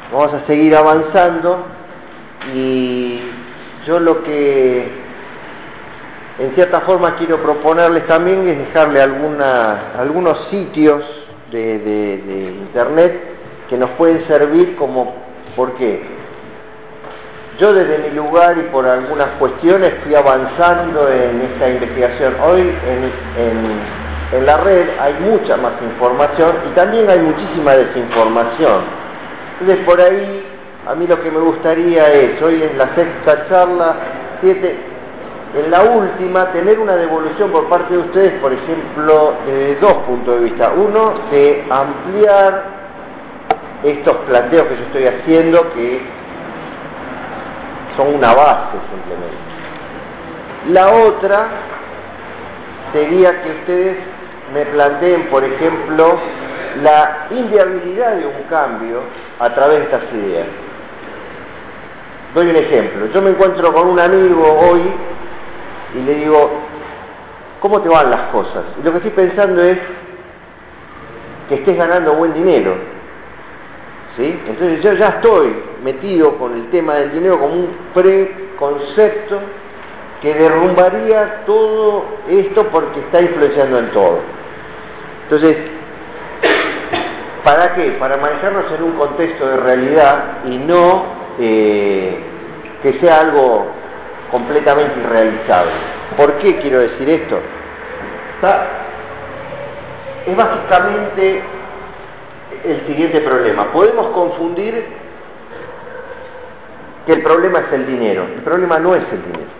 vamos a seguir avanzando y yo lo que en cierta forma quiero proponerles también es dejarle algunos sitios de internet que nos pueden servir como, ¿por qué? Yo desde mi lugar y por algunas cuestiones fui avanzando en esta investigación. Hoy en la red hay mucha más información y también hay muchísima desinformación. Entonces por ahí a mí lo que me gustaría es, hoy es la sexta charla, 7, en la última tener una devolución por parte de ustedes, por ejemplo, de dos puntos de vista. Uno, de ampliar estos planteos que yo estoy haciendo, que son una base simplemente. La otra sería que ustedes me planteen, por ejemplo, la inviabilidad de un cambio a través de estas ideas. Doy un ejemplo. Yo me encuentro con un amigo hoy y le digo, ¿cómo te van las cosas? Y lo que estoy pensando es que estés ganando buen dinero, ¿sí? Entonces yo ya estoy metido con el tema del dinero como un preconcepto que derrumbaría todo esto porque está influenciando en todo. Entonces, ¿para qué? Para manejarnos en un contexto de realidad y no que sea algo completamente irrealizable. ¿Por qué quiero decir esto? Es básicamente el siguiente problema. Podemos confundir que el problema es el dinero. El problema no es el dinero,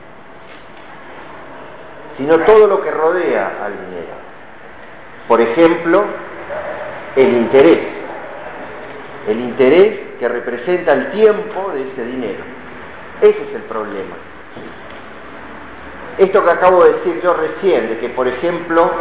sino todo lo que rodea al dinero. Por ejemplo, el interés. El interés que representa el tiempo de ese dinero. Ese es el problema. Esto que acabo de decir yo recién, de que por ejemplo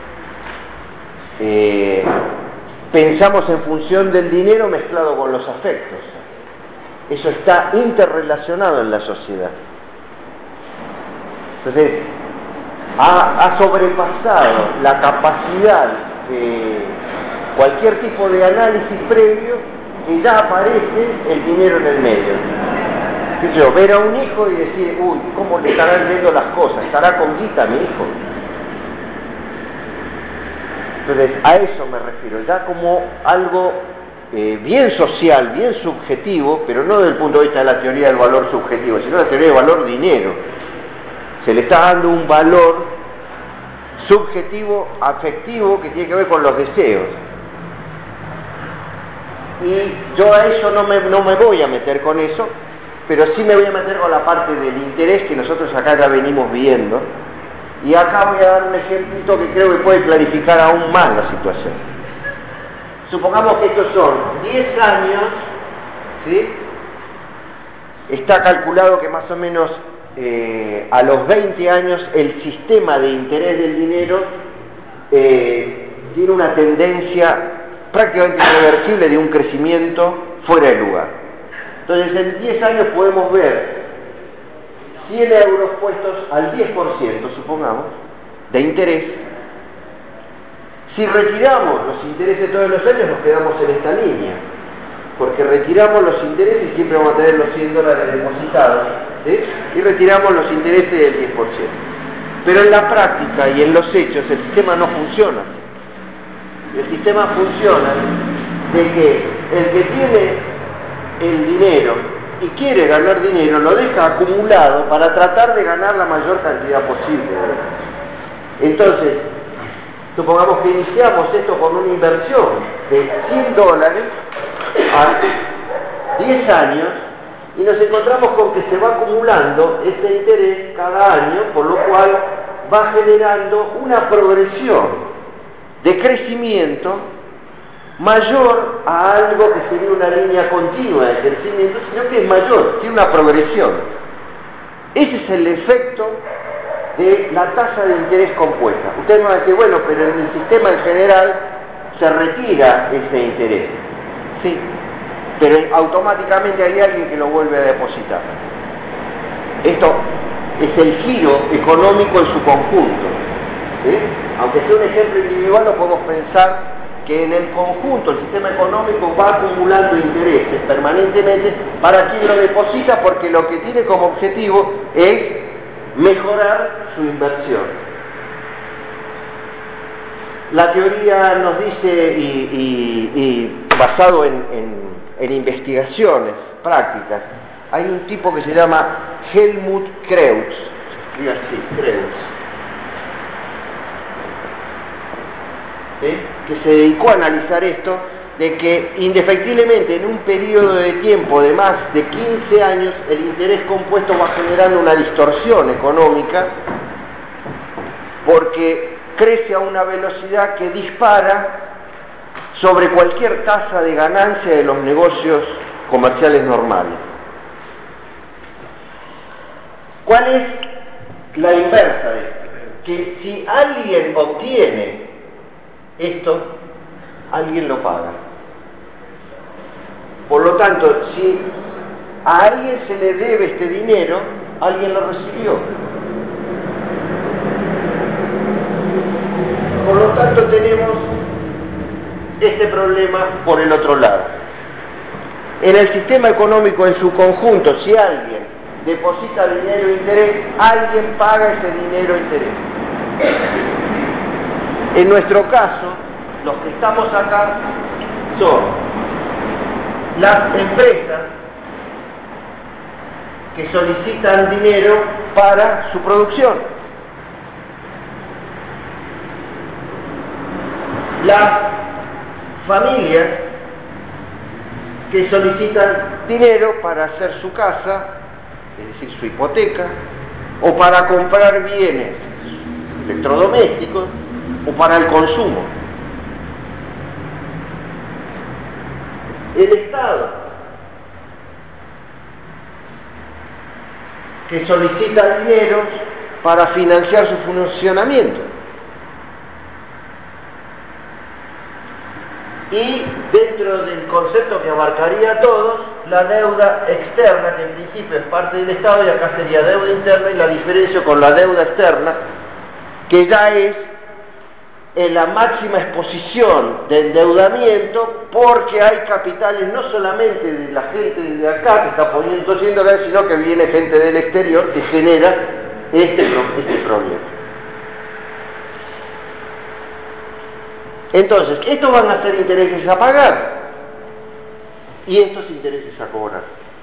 pensamos en función del dinero mezclado con los afectos. Eso está interrelacionado en la sociedad. Entonces, ha sobrepasado la capacidad de cualquier tipo de análisis previo y ya aparece el dinero en el medio. ¿Qué sé yo? Ver a un hijo y decir, uy, ¿cómo le estarán viendo las cosas? ¿Estará con guita mi hijo? Entonces, a eso me refiero, ya como algo bien social, bien subjetivo, pero no desde el punto de vista de la teoría del valor subjetivo, sino la teoría del valor dinero. Se le está dando un valor subjetivo, afectivo, que tiene que ver con los deseos. Y yo a eso no me voy a meter con eso, pero sí me voy a meter con la parte del interés que nosotros acá ya venimos viendo. Y acá voy a dar un ejemplito que creo que puede clarificar aún más la situación. Supongamos que estos son 10 años, ¿sí? Está calculado que más o menos a los 20 años el sistema de interés del dinero tiene una tendencia prácticamente irreversible de un crecimiento fuera de lugar. Entonces en 10 años podemos ver 100 euros puestos al 10%, supongamos, de interés. Si retiramos los intereses todos los años, nos quedamos en esta línea, porque retiramos los intereses y siempre vamos a tener los $100 depositados, ¿sí? Y retiramos los intereses del 10%. Pero en la práctica y en los hechos el sistema no funciona. El sistema funciona de que el que tiene el dinero y quiere ganar dinero lo deja acumulado para tratar de ganar la mayor cantidad posible. Entonces, supongamos que iniciamos esto con una inversión de $100 a 10 años y nos encontramos con que se va acumulando ese interés cada año, por lo cual va generando una progresión de crecimiento mayor a algo que sería una línea continua de crecimiento, sino que es mayor, tiene una progresión. Ese es el efecto de la tasa de interés compuesta. Ustedes me van a decir, bueno, pero en el sistema en general se retira ese interés. Sí, pero automáticamente hay alguien que lo vuelve a depositar. Esto es el giro económico en su conjunto. ¿Sí? Aunque sea un ejemplo individual, lo podemos pensar que en el conjunto el sistema económico va acumulando intereses permanentemente para quien lo deposita, porque lo que tiene como objetivo es mejorar su inversión. La teoría nos dice, y basado en investigaciones prácticas, hay un tipo que se llama Helmut Kreutz, se escribe así, Kreutz, ¿sí?, que se dedicó a analizar esto, de que indefectiblemente en un periodo de tiempo de más de 15 años el interés compuesto va generando una distorsión económica, porque crece a una velocidad que dispara sobre cualquier tasa de ganancia de los negocios comerciales normales. ¿Cuál es la inversa de esto? Que si alguien obtiene esto, alguien lo paga. Por lo tanto, si a alguien se le debe este dinero, alguien lo recibió. Por lo tanto, tenemos este problema por el otro lado. En el sistema económico en su conjunto, si alguien deposita dinero e interés, alguien paga ese dinero e interés. En nuestro caso, los que estamos acá son las empresas que solicitan dinero para su producción. Las familias que solicitan dinero para hacer su casa, es decir, su hipoteca, o para comprar bienes electrodomésticos, o para el consumo. El Estado, que solicita dinero para financiar su funcionamiento. Y dentro del concepto que abarcaría a todos, la deuda externa, que en principio es parte del Estado, y acá sería deuda interna, y la diferencia con la deuda externa, que ya es en la máxima exposición de endeudamiento, porque hay capitales no solamente de la gente de acá que está poniendo $100, sino que viene gente del exterior que genera este problema. Entonces, estos van a ser intereses a pagar y estos intereses a cobrar.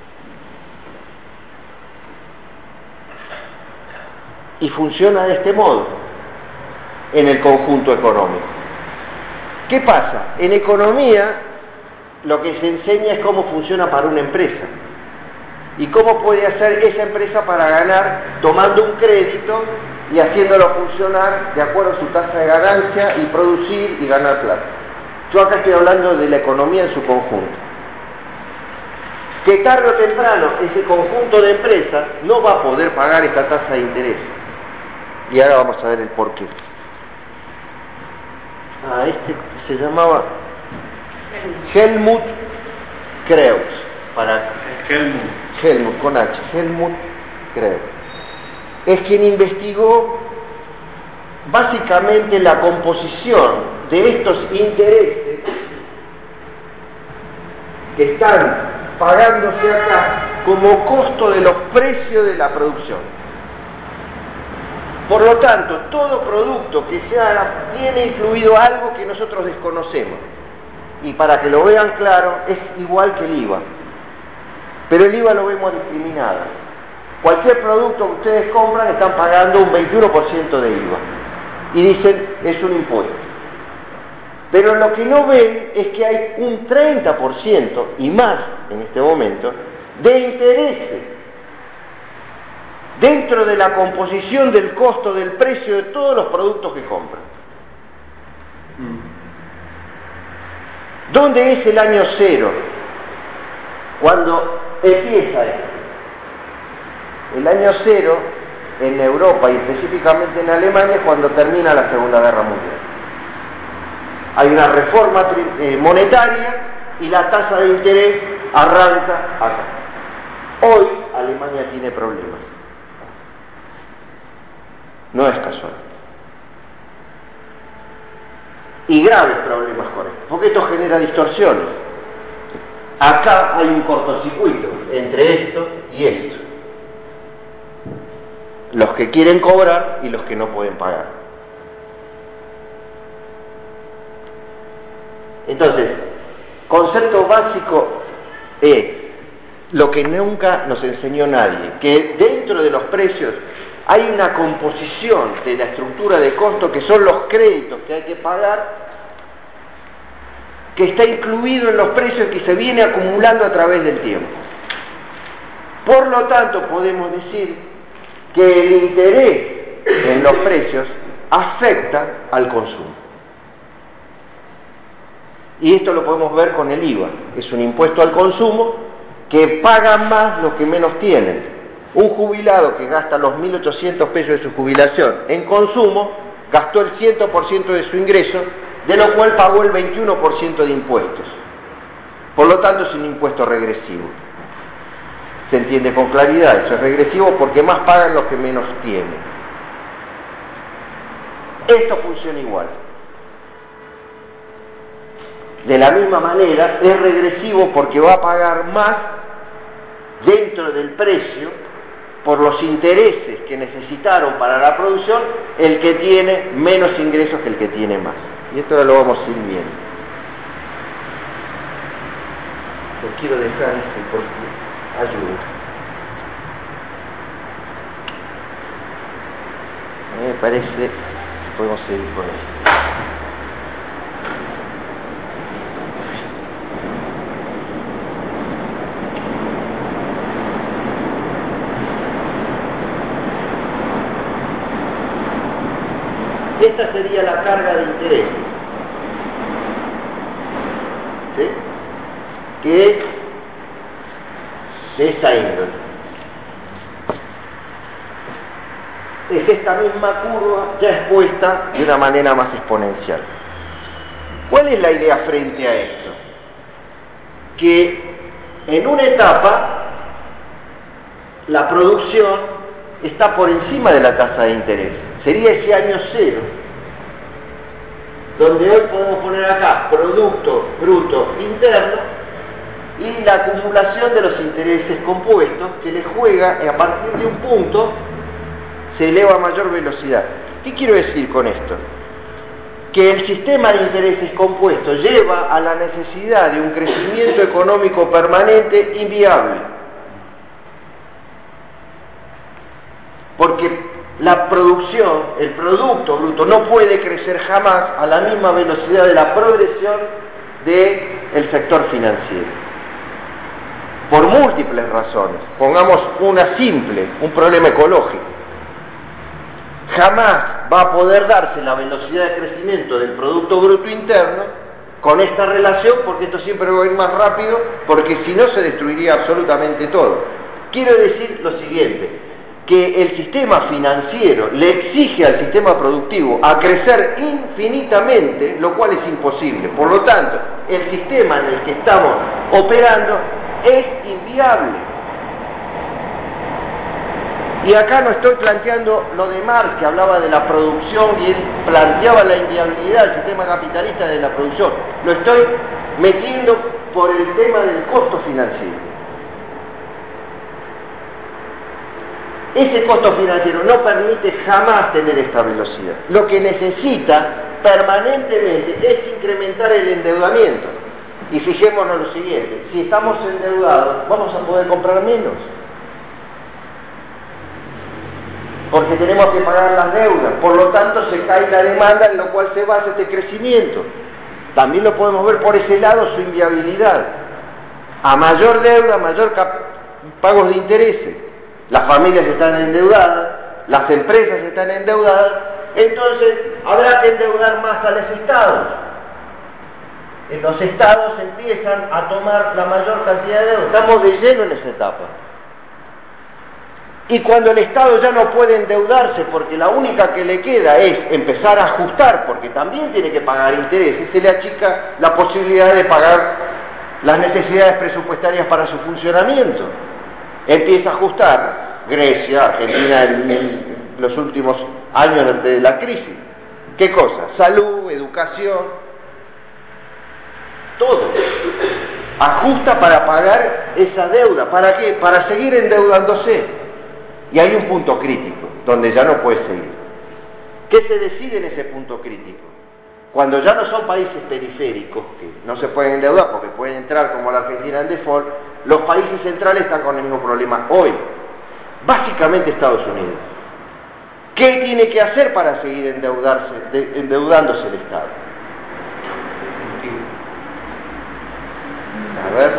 Y funciona de este modo en el conjunto económico. ¿Qué pasa? En economía lo que se enseña es cómo funciona para una empresa y cómo puede hacer esa empresa para ganar tomando un crédito y haciéndolo funcionar de acuerdo a su tasa de ganancia y producir y ganar plata. Yo acá estoy hablando de la economía en su conjunto. Que tarde o temprano ese conjunto de empresas no va a poder pagar esta tasa de interés. Y ahora vamos a ver el porqué. Este se llamaba Helmut Kreutz. Helmut con H. Helmut Kreutz. Es quien investigó básicamente la composición de estos intereses que están pagándose acá como costo de los precios de la producción. Por lo tanto, todo producto que se haga tiene incluido algo que nosotros desconocemos. Y para que lo vean claro, es igual que el IVA. Pero el IVA lo vemos discriminado. Cualquier producto que ustedes compran están pagando un 21% de IVA. Y dicen, es un impuesto. Pero lo que no ven es que hay un 30% y más en este momento de intereses dentro de la composición del costo del precio de todos los productos que compran. ¿Dónde es el año cero? Cuando empieza esto. El año cero en Europa y específicamente en Alemania es cuando termina la Segunda Guerra Mundial. Hay una reforma monetaria y la tasa de interés arranca acá. Hoy Alemania tiene problemas. No es casual. y graves problemas con esto, porque esto genera distorsiones. Acá hay un cortocircuito entre esto y esto. Los que quieren cobrar y los que no pueden pagar. Entonces, concepto básico es lo que nunca nos enseñó nadie, que dentro de los precios hay una composición de la estructura de costo que son los créditos que hay que pagar, que está incluido en los precios que se viene acumulando a través del tiempo. Por lo tanto, podemos decir que el interés en los precios afecta al consumo. Y esto lo podemos ver con el IVA. Es un impuesto al consumo que pagan más los que menos tienen. Un jubilado que gasta los 1.800 pesos de su jubilación en consumo, gastó el 100% de su ingreso, de lo cual pagó el 21% de impuestos. Por lo tanto, es un impuesto regresivo. Se entiende con claridad, eso es regresivo porque más pagan los que menos tienen. Esto funciona igual. De la misma manera, es regresivo porque va a pagar más dentro del precio por los intereses que necesitaron para la producción el que tiene menos ingresos que el que tiene más. Y esto ahora lo vamos a ir viendo. Lo quiero dejar este porque ayuda. Me parece que podemos seguir con esto. Esta sería la carga de interés, ¿sí? Que es de esta índole. Es esta misma curva ya expuesta de una manera más exponencial. ¿Cuál es la idea frente a esto? Que en una etapa la producción está por encima de la tasa de interés. Sería ese año cero, donde hoy podemos poner acá Producto Bruto Interno y la acumulación de los intereses compuestos que le juega a partir de un punto se eleva a mayor velocidad. ¿Qué quiero decir con esto? Que el sistema de intereses compuestos lleva a la necesidad de un crecimiento económico permanente inviable. Porque la producción, el Producto Bruto, no puede crecer jamás a la misma velocidad de la progresión del sector financiero. Por múltiples razones. Pongamos una simple, un problema ecológico. Jamás va a poder darse la velocidad de crecimiento del Producto Bruto Interno con esta relación, porque esto siempre va a ir más rápido, porque si no se destruiría absolutamente todo. Quiero decir lo siguiente, que el sistema financiero le exige al sistema productivo a crecer infinitamente, lo cual es imposible. Por lo tanto, el sistema en el que estamos operando es inviable. Y acá no estoy planteando lo de Marx, que hablaba de la producción y él planteaba la inviabilidad del sistema capitalista de la producción. Lo estoy metiendo por el tema del costo financiero. Ese costo financiero no permite jamás tener esta velocidad. Lo que necesita permanentemente es incrementar el endeudamiento. Y fijémonos lo siguiente, si estamos endeudados, vamos a poder comprar menos. Porque tenemos que pagar las deudas, por lo tanto se cae la demanda en lo cual se basa este crecimiento. También lo podemos ver por ese lado, su inviabilidad. A mayor deuda, mayor pagos de intereses. Las familias están endeudadas, las empresas están endeudadas, entonces habrá que endeudar más a los estados. Los estados empiezan a tomar la mayor cantidad de deuda. Estamos de lleno en esa etapa. Y cuando el Estado ya no puede endeudarse porque la única que le queda es empezar a ajustar, porque también tiene que pagar intereses, se le achica la posibilidad de pagar las necesidades presupuestarias para su funcionamiento. Empieza a ajustar Grecia, Argentina en los últimos años de la crisis. ¿Qué cosa? Salud, educación, todo. Ajusta para pagar esa deuda. ¿Para qué? Para seguir endeudándose. Y hay un punto crítico, donde ya no puede seguir. ¿Qué se decide en ese punto crítico? Cuando ya no son países periféricos, que no se pueden endeudar porque pueden entrar como la Argentina en default, los países centrales están con el mismo problema hoy. Básicamente Estados Unidos. ¿Qué tiene que hacer para seguir endeudándose el Estado? A ver.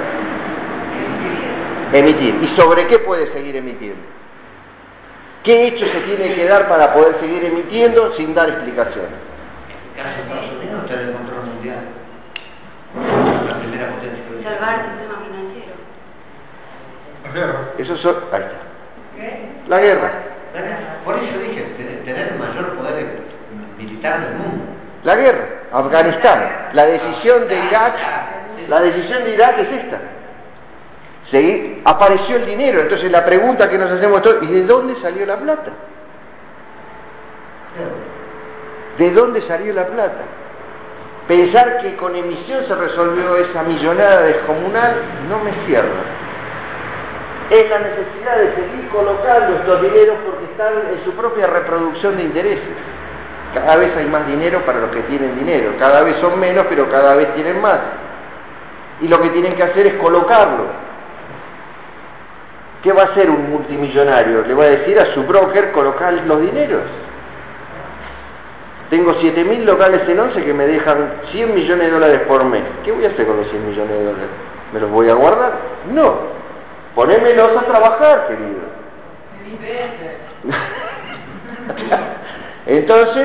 Emitir. ¿Y sobre qué puede seguir emitiendo? ¿Qué hecho se tiene que dar para poder seguir emitiendo sin dar explicaciones? En el caso de Estados Unidos, tener el control mundial. La primera potencia. Salvar el sistema financiero. La guerra. Eso son... Ahí está. ¿Qué? La guerra. Por eso dije, tener el mayor poder militar del mundo. La guerra. Afganistán. La decisión de Irak. La decisión de Irak es esta. Apareció el dinero. Entonces la pregunta que nos hacemos todos, ¿y de dónde salió la plata? ¿De dónde salió la plata? Pensar que con emisión se resolvió esa millonada descomunal no me cierra. Es la necesidad de seguir colocando estos dineros porque están en su propia reproducción de intereses. Cada vez hay más dinero para los que tienen dinero, cada vez son menos, pero cada vez tienen más. Y lo que tienen que hacer es colocarlo. ¿Qué va a hacer un multimillonario? Le va a decir a su broker colocar los dineros. Tengo 7.000 locales en 11 que me dejan 100 millones de dólares por mes. ¿Qué voy a hacer con los 100 millones de dólares? ¿Me los voy a guardar? No. Ponémelos a trabajar, querido. Entonces,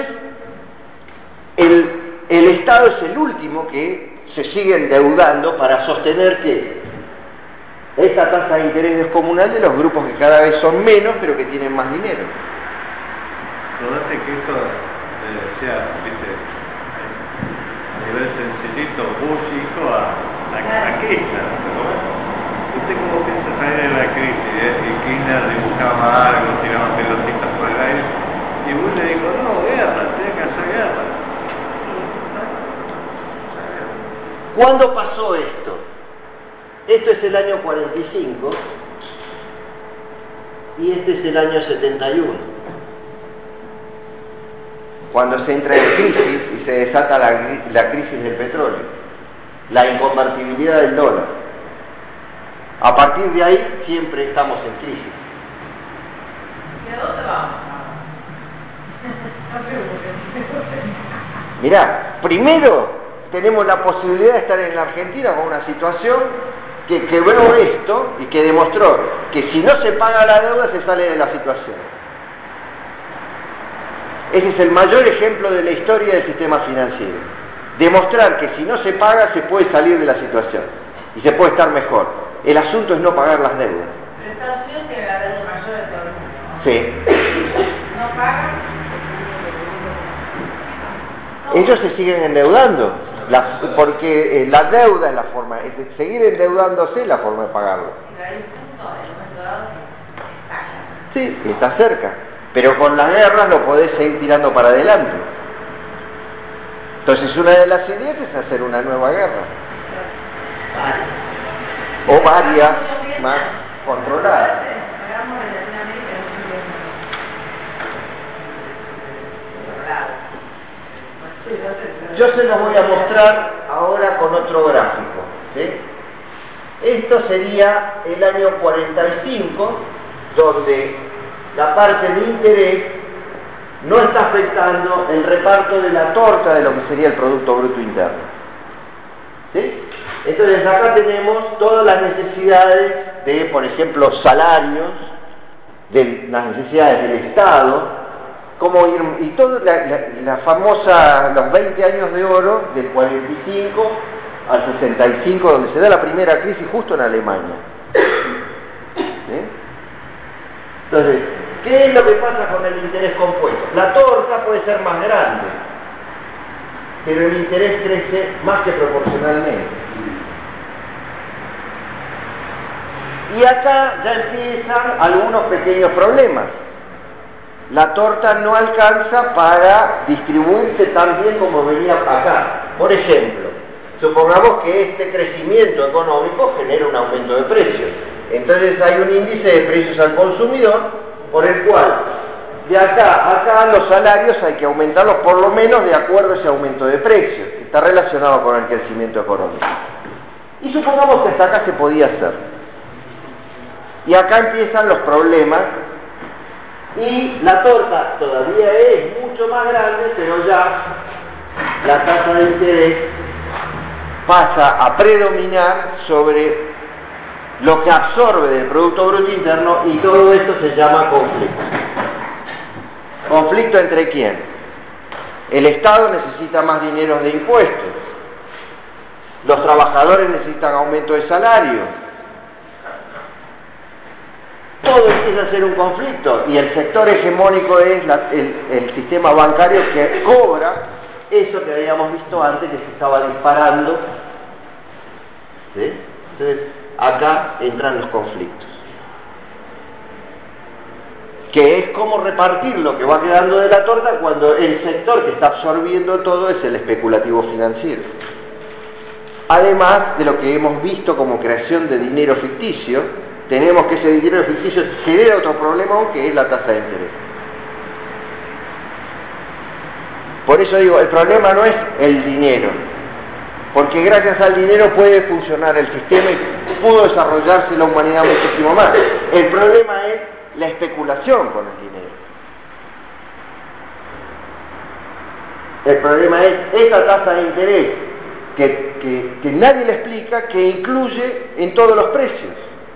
el Estado es el último que se sigue endeudando para sostener que esa tasa de interés descomunal de los grupos que cada vez son menos, pero que tienen más dinero. Acordate que esto sea, viste, a nivel sencillito, búsico a Kirchner, ¿no? ¿Usted cómo piensa salir de la crisis? Y Kirchner dibujaba algo, tiraba pelotitas por el aire, y Bush le dijo, no, guerra, tiene que hacer guerra. ¿Cuándo pasó esto? Esto es el año 45 y este es el año 71. Cuando se entra en crisis y se desata la crisis del petróleo, la inconvertibilidad del dólar. A partir de ahí siempre estamos en crisis. ¿Y a dónde vamos? Mirá, primero tenemos la posibilidad de estar en la Argentina con una situación que quebró esto y que demostró que si no se paga la deuda se sale de la situación. Ese es el mayor ejemplo de la historia del sistema financiero. Demostrar que si no se paga se puede salir de la situación y se puede estar mejor. El asunto es no pagar las deudas. Pero Estados Unidos tiene la deuda mayor de todo el mundo. Sí. No pagan. Ellos se siguen endeudando, porque la deuda es la forma, es seguir endeudándose es la forma de pagarlo. Sí, está cerca, pero con las guerras lo podés seguir tirando para adelante. Entonces una de las ideas es hacer una nueva guerra. O varias más controladas. Yo se los voy a mostrar ahora con otro gráfico, ¿sí? Esto sería el año 45, donde la parte de interés no está afectando el reparto de la torta de lo que sería el Producto Bruto Interno. ¿Sí? Entonces acá tenemos todas las necesidades de, por ejemplo, salarios, de las necesidades del Estado, y toda la famosa, los 20 años de oro, del 45 al 65, donde se da la primera crisis justo en Alemania. ¿Sí? Entonces, ¿qué es lo que pasa con el interés compuesto? La torta puede ser más grande, pero el interés crece más que proporcionalmente. Y acá ya empiezan algunos pequeños problemas. la torta no alcanza para distribuirse tan bien como venía acá. Por ejemplo, supongamos que este crecimiento económico genera un aumento de precios. Entonces hay un índice de precios al consumidor por el cual de acá a acá los salarios hay que aumentarlos por lo menos de acuerdo a ese aumento de precios, que está relacionado con el crecimiento económico. Y supongamos que hasta acá se podía hacer. Y acá empiezan los problemas y la torta todavía es mucho más grande, pero ya la tasa de interés pasa a predominar sobre lo que absorbe del Producto Bruto Interno y todo esto se llama conflicto. ¿Conflicto entre quién? El Estado necesita más dinero de impuestos, los trabajadores necesitan aumento de salario. Todo empieza a ser un conflicto y el sector hegemónico es el sistema bancario que cobra eso que habíamos visto antes que se estaba disparando. ¿Sí? Entonces, acá entran los conflictos. Que es cómo repartir lo que va quedando de la torta cuando el sector que está absorbiendo todo es el especulativo financiero. Además de lo que hemos visto como creación de dinero ficticio, tenemos que ese dinero ficticio genera otro problema que es la tasa de interés. Por eso digo, el problema no es el dinero, porque gracias al dinero puede funcionar el sistema y pudo desarrollarse la humanidad muchísimo más. El problema es la especulación con el dinero. El problema es esa tasa de interés que nadie le explica, que incluye en todos los precios.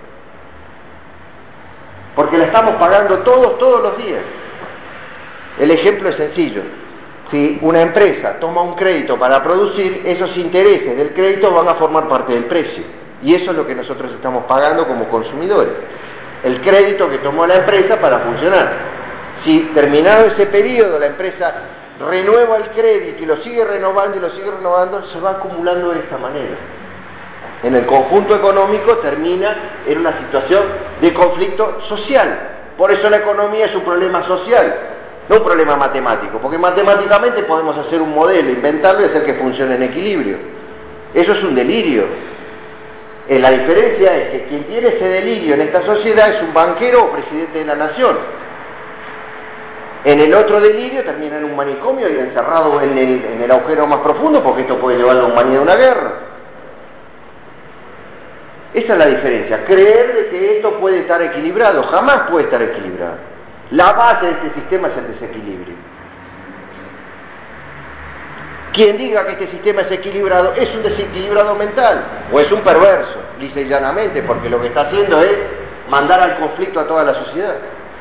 Porque la estamos pagando todos los días. El ejemplo es sencillo. Si una empresa toma un crédito para producir, esos intereses del crédito van a formar parte del precio. Y eso es lo que nosotros estamos pagando como consumidores. El crédito que tomó la empresa para funcionar. Si terminado ese periodo la empresa renueva el crédito y lo sigue renovando y lo sigue renovando, se va acumulando de esta manera. En el conjunto económico termina en una situación de conflicto social. Por eso la economía es un problema social, no un problema matemático, porque matemáticamente podemos hacer un modelo, inventarlo y hacer que funcione en equilibrio. Eso es un delirio. La diferencia es que quien tiene ese delirio en esta sociedad es un banquero o presidente de la nación. En el otro delirio termina en un manicomio y encerrado en el agujero más profundo, porque esto puede llevar a la humanidad a una guerra. Esa es la diferencia, creer de que esto puede estar equilibrado, jamás puede estar equilibrado. La base de este sistema es el desequilibrio. Quien diga que este sistema es equilibrado es un desequilibrado mental, o es un perverso, lisa y llanamente, porque lo que está haciendo es mandar al conflicto a toda la sociedad.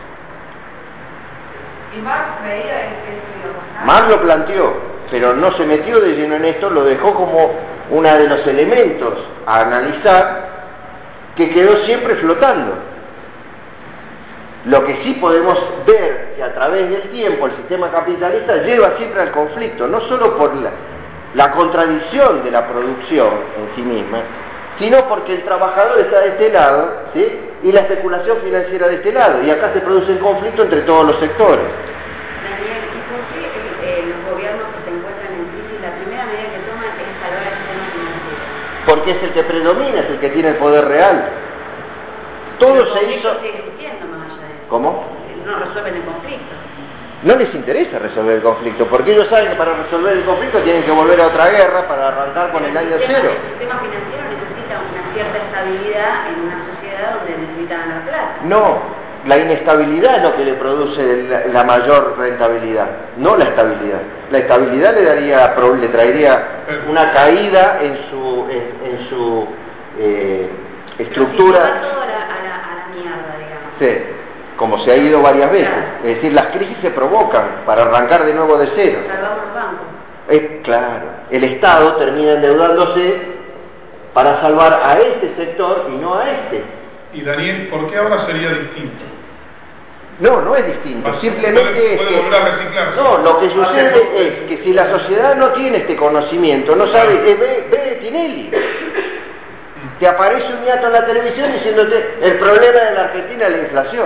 ¿Y Marx veía que esto iba a pasar? Marx lo planteó, pero no se metió de lleno en esto, lo dejó como uno de los elementos a analizar, que quedó siempre flotando. Lo que sí podemos ver que a través del tiempo el sistema capitalista lleva siempre al conflicto, no solo por la contradicción de la producción en sí misma, sino porque el trabajador está de este lado, ¿sí?, y la especulación financiera de este lado, y acá se produce un conflicto entre todos los sectores. Daniel, ¿y por qué los gobiernos que se encuentran en crisis, la primera medida que toman es salvar el sistema financiero? Porque es el que predomina, es el que tiene el poder real. Todo se hizo... Sigue existiendo más allá de eso. ¿Cómo? No resuelven el conflicto. No les interesa resolver el conflicto, porque ellos saben que para resolver el conflicto tienen que volver a otra guerra para arrancar con el año cero. El sistema financiero necesita una cierta estabilidad en una sociedad donde necesitan ganar plata. No, la inestabilidad es lo que le produce la mayor rentabilidad, no la estabilidad. La estabilidad le traería una caída en su estructura. Pero si va todo a la mierda, digamos. Sí, como se ha ido varias veces. Claro. Es decir, las crisis se provocan para arrancar de nuevo de cero. Salvamos los bancos. Claro, el Estado termina endeudándose para salvar a este sector y no a este. Y Daniel, ¿por qué ahora sería distinto? No es distinto, simplemente es puede que... volver a reciclarse. No, lo que sucede es que si la sociedad no tiene este conocimiento, no sabe, ve Tinelli. Te aparece un ñato en la televisión diciéndote el problema de la Argentina es la inflación.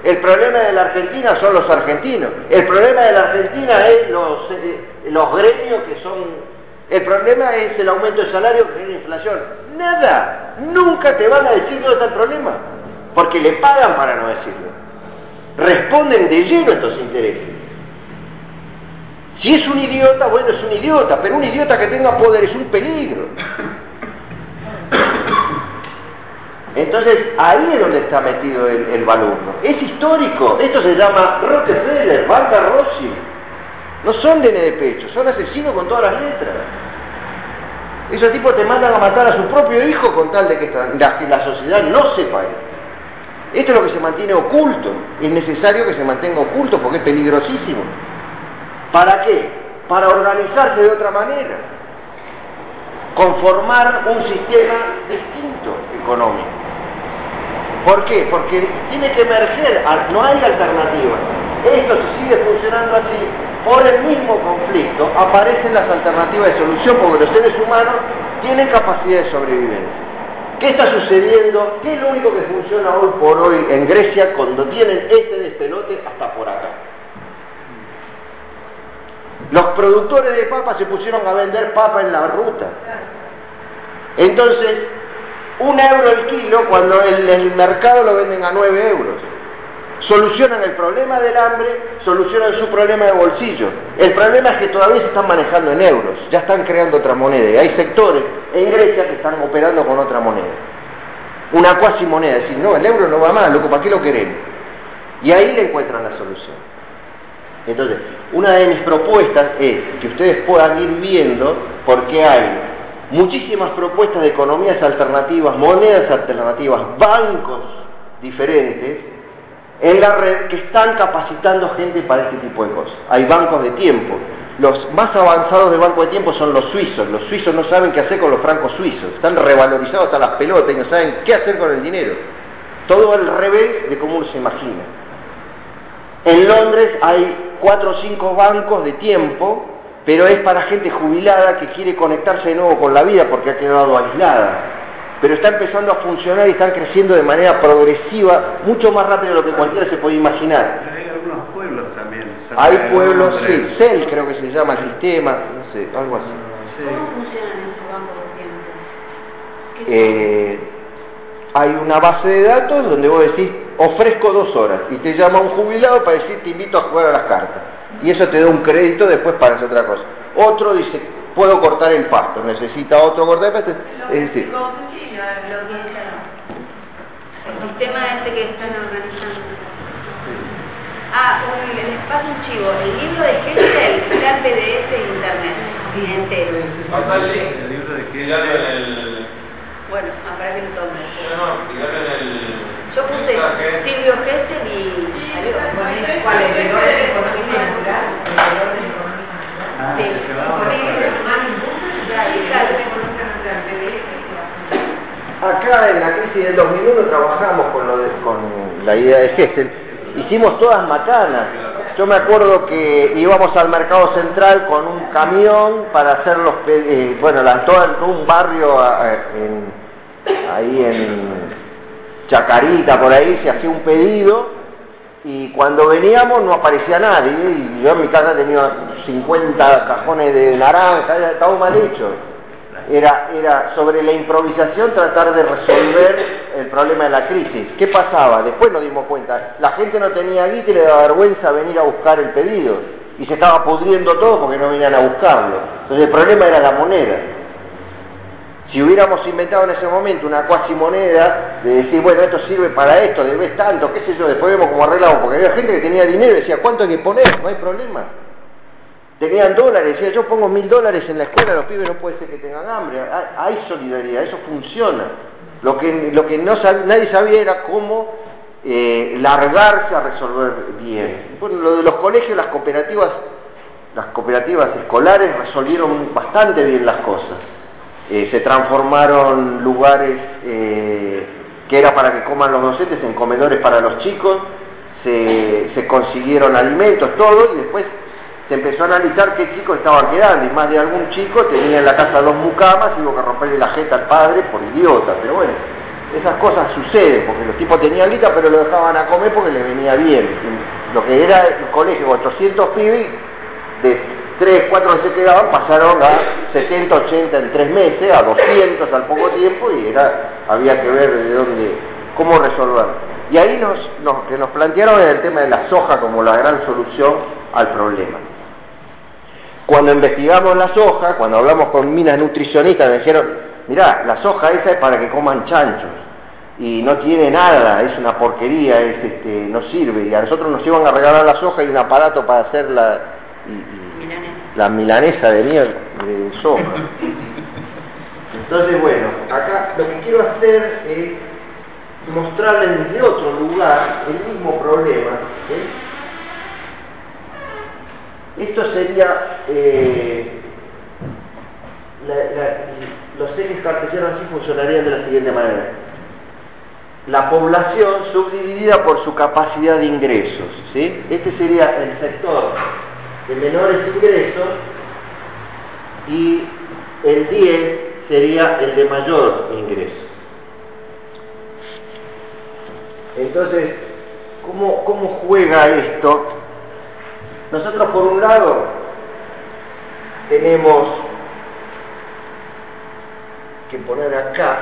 El problema de la Argentina son los argentinos. El problema de la Argentina es los gremios que son... El problema es el aumento de salario que genera inflación. Nada. Nunca te van a decir dónde está el problema. Porque le pagan para no decirlo. Responden de lleno a estos intereses. Si es un idiota, bueno, es un idiota, pero un idiota que tenga poder es un peligro. Entonces, ahí es donde está metido el balurdo. Es histórico. Esto se llama Rockefeller, Banca Rothschild. No son de de pecho, son asesinos con todas las letras. Esos tipos te mandan a matar a su propio hijo con tal de que la sociedad no sepa esto. Esto es lo que se mantiene oculto. Es necesario que se mantenga oculto porque es peligrosísimo. ¿Para qué? Para organizarse de otra manera. Conformar un sistema distinto económico. ¿Por qué? Porque tiene que emerger, no hay alternativa. Esto se sigue funcionando así. Por el mismo conflicto aparecen las alternativas de solución porque los seres humanos tienen capacidad de sobrevivencia. ¿Qué está sucediendo? ¿Qué es lo único que funciona hoy por hoy en Grecia cuando tienen este despelote hasta por acá? Los productores de papa se pusieron a vender papa en la ruta. Entonces, €1 el kilo cuando en el mercado lo venden a 9 euros. Solucionan el problema del hambre, solucionan su problema de bolsillo. El problema es que todavía se están manejando en euros, ya están creando otra moneda. Y hay sectores en Grecia que están operando con otra moneda. Una cuasi moneda, es decir, no, el euro no va más, loco, ¿para qué lo queremos? Y ahí le encuentran la solución. Entonces, una de mis propuestas es que ustedes puedan ir viendo por qué hay muchísimas propuestas de economías alternativas, monedas alternativas, bancos diferentes en la red que están capacitando gente para este tipo de cosas. Hay bancos de tiempo. Los más avanzados de banco de tiempo son los suizos. Los suizos no saben qué hacer con los francos suizos. Están revalorizados hasta las pelotas y no saben qué hacer con el dinero. Todo al revés de cómo uno se imagina. En Londres hay 4 o 5 bancos de tiempo, pero es para gente jubilada que quiere conectarse de nuevo con la vida porque ha quedado aislada. Pero está empezando a funcionar y están creciendo de manera progresiva, mucho más rápido de lo que cualquiera se puede imaginar. Pero hay algunos pueblos también. Hay pueblos, sí, CEL creo que se llama el sistema, no sé, algo así. Sí. ¿Cómo funcionan esos bancos de tiempo? Hay una base de datos donde vos decís, ofrezco 2 horas, y te llama un jubilado para decir, te invito a jugar a las cartas. Y eso te da un crédito después para hacer otra cosa. Otro dice, puedo cortar el pasto, necesita otro cortar el pasto. Es decir, El sistema este que están organizando. Les paso un chivo. El libro de Gesell está en PDF de internet, entero. El libro de qué. Bueno, para que lo tomen. dígalo en el... Yo puse Silvio Gesell y salió. ¿Cuál es? ¿El orden de economía natural? ¿El orden de economía natural? Sí. acá en la crisis del 2001 trabajamos con la idea de Gesell. Hicimos todas macanas. Yo me acuerdo que íbamos al mercado central con un camión para hacer los todo un barrio ahí en Chacarita, por ahí, se hacía un pedido y cuando veníamos no aparecía nadie y yo en mi casa tenía 50 cajones de naranja, estaba mal hecho. Era sobre la improvisación tratar de resolver el problema de la crisis. ¿Qué pasaba? Después nos dimos cuenta, la gente no tenía guita y le daba vergüenza venir a buscar el pedido y se estaba pudriendo todo porque no venían a buscarlo. Entonces el problema era la moneda. Si hubiéramos inventado en ese momento una cuasi moneda de decir, bueno, esto sirve para esto, debes tanto, qué sé yo, después vemos cómo arreglamos, porque había gente que tenía dinero y decía, ¿cuánto hay que poner? No hay problema. Tenían dólares, decía, yo pongo $1000 en la escuela, los pibes no puede ser que tengan hambre. Hay solidaridad, eso funciona. Lo que nadie sabía era cómo largarse a resolver bien. Bueno, lo de los colegios, las cooperativas escolares resolvieron bastante bien las cosas. Se transformaron lugares que era para que coman los docentes en comedores para los chicos, se consiguieron alimentos, todo, y después se empezó a analizar qué chicos estaban quedando, y más de algún chico tenía en la casa 2 mucamas y hubo que romperle la jeta al padre por idiota, pero bueno, Esas cosas suceden, porque los tipos tenían guita, pero lo dejaban a comer porque les venía bien. Lo que era el colegio, 800 pibes, de 3, 4 que se quedaban, pasaron a 70, 80 en 3 meses, a 200 al poco tiempo, y había que ver de dónde, cómo resolverlo. Y ahí que nos plantearon el tema de la soja como la gran solución al problema. Cuando investigamos la soja, cuando hablamos con minas nutricionistas, me dijeron, mirá, la soja esa es para que coman chanchos, y no tiene nada, es una porquería, no sirve, y a nosotros nos iban a regalar la soja y un aparato para hacer la milanesa de miel de soja. Entonces, bueno, acá lo que quiero hacer es mostrarles desde otro lugar el mismo problema, ¿sí? Esto sería los ejes cartesianos así funcionarían de la siguiente manera: la población subdividida por su capacidad de ingresos, ¿sí? Este sería el sector de menores ingresos y el 10 sería el de mayor ingreso. Entonces, ¿cómo juega esto? Nosotros por un lado tenemos que poner acá,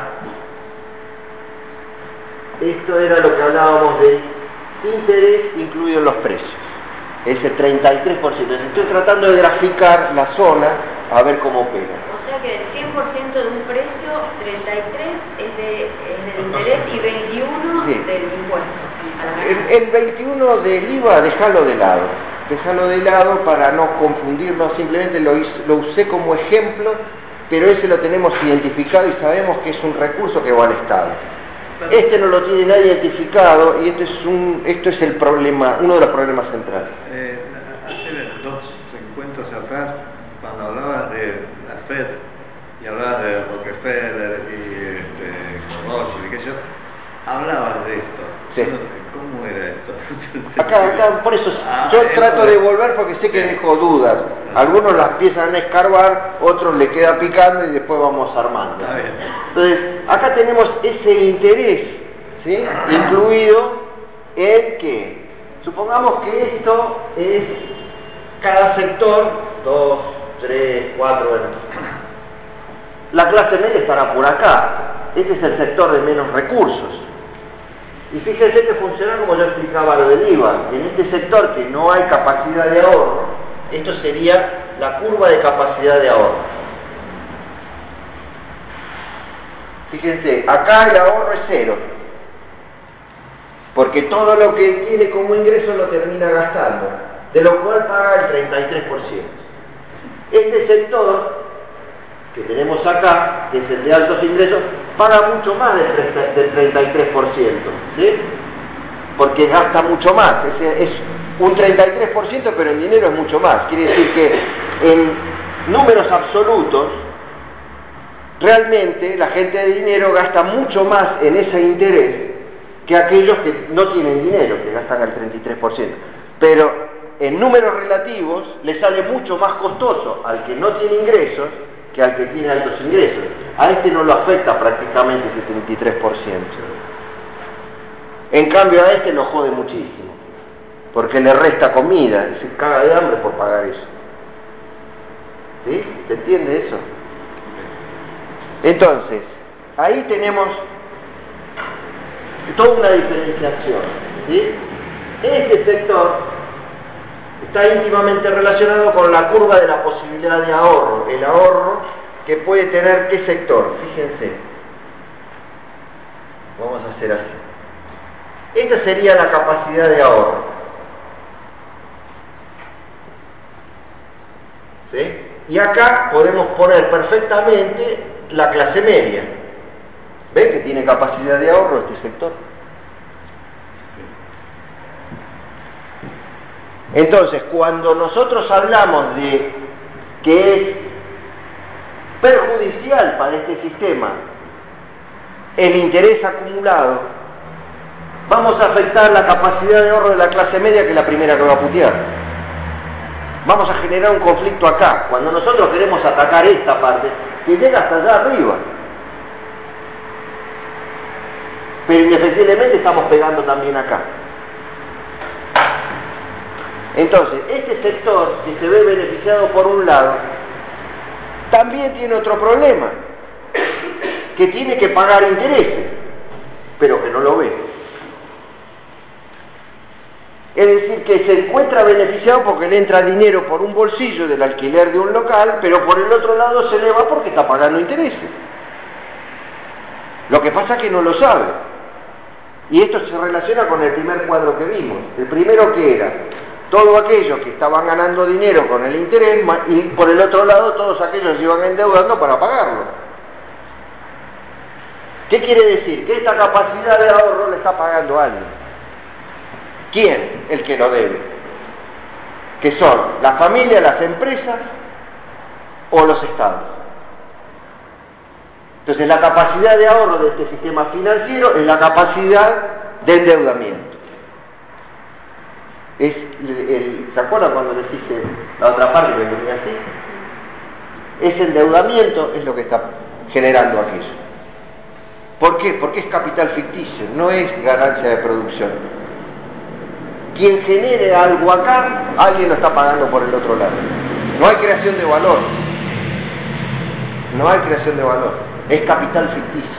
esto era lo que hablábamos de interés incluido en los precios, ese 33%. Estoy tratando de graficar la zona a ver cómo pega. O sea que el 100% de un precio, 33 es del interés y 21 sí, del impuesto. El 21 del IVA, déjalo de lado para no confundirlo, simplemente lo usé como ejemplo, pero ese lo tenemos identificado y sabemos que es un recurso que va al Estado. Este no lo tiene nadie identificado y esto es el problema, uno de los problemas centrales. Hace 2 encuentros atrás, cuando hablabas de la FED y hablabas de Rockefeller y Rothschild y qué sé yo, hablabas de esto. Sí. ¿Cómo era esto? Acá, por eso yo trato de volver porque sé que dejo dudas. Algunos las empiezan a escarbar, otros le queda picando y después vamos armando. Entonces, acá tenemos ese interés, ¿sí?, incluido en que, supongamos que esto es cada sector, 2, 3, 4, bueno. La clase media estará por acá. Este es el sector de menos recursos. Y fíjense que funciona como yo explicaba lo del IVA. En este sector que no hay capacidad de ahorro, esto sería la curva de capacidad de ahorro. Fíjense, acá el ahorro es 0, porque todo lo que tiene como ingreso lo termina gastando, de lo cual paga el 33%. Este sector que tenemos acá, que es el de altos ingresos, paga mucho más del 33%, ¿sí? Porque gasta mucho más, es un 33%, pero en dinero es mucho más. Quiere decir que en números absolutos, realmente la gente de dinero gasta mucho más en ese interés que aquellos que no tienen dinero, que gastan al 33%. Pero en números relativos le sale mucho más costoso al que no tiene ingresos que al que tiene altos ingresos. A este no lo afecta prácticamente ese 33%. En cambio a este lo jode muchísimo, porque le resta comida, se caga de hambre por pagar eso. ¿Sí? ¿Se entiende eso? Entonces, ahí tenemos toda una diferenciación, ¿sí? Este sector está íntimamente relacionado con la curva de la posibilidad de ahorro, el ahorro que puede tener qué sector. Fíjense, vamos a hacer así. Esta sería la capacidad de ahorro, ¿sí? Y acá podemos poner perfectamente la clase media. ¿Ven que tiene capacidad de ahorro este sector? Entonces, cuando nosotros hablamos de que es perjudicial para este sistema el interés acumulado, vamos a afectar la capacidad de ahorro de la clase media, que es la primera que va a putear. Vamos a generar un conflicto acá, cuando nosotros queremos atacar esta parte, que llega hasta allá arriba. pero indefectiblemente estamos pegando también acá. Entonces, este sector que se ve beneficiado por un lado, también tiene otro problema, que tiene que pagar intereses, pero que no lo ve. Es decir, que se encuentra beneficiado porque le entra dinero por un bolsillo del alquiler de un local, pero por el otro lado se le va porque está pagando intereses. Lo que pasa es que no lo sabe. Y esto se relaciona con el primer cuadro que vimos. El primero, que era todo aquellos que estaban ganando dinero con el interés, y por el otro lado todos aquellos se iban endeudando para pagarlo. ¿Qué quiere decir? Que esta capacidad de ahorro le está pagando a alguien. ¿Quién? El que lo debe. Que son las familias, las empresas o los estados. Entonces, la capacidad de ahorro de este sistema financiero es la capacidad de endeudamiento. ¿Se acuerdan cuando les hice la otra parte que venía así? Ese endeudamiento es lo que está generando aquello. ¿Por qué? Porque es capital ficticio, no es ganancia de producción. Quien genere algo acá, alguien lo está pagando por el otro lado. No hay creación de valor. No hay creación de valor. Es capital ficticio.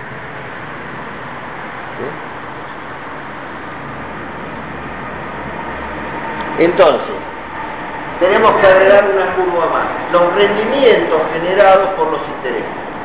¿Sí? Entonces, tenemos que agregar una curva más. Los rendimientos generados por los intereses.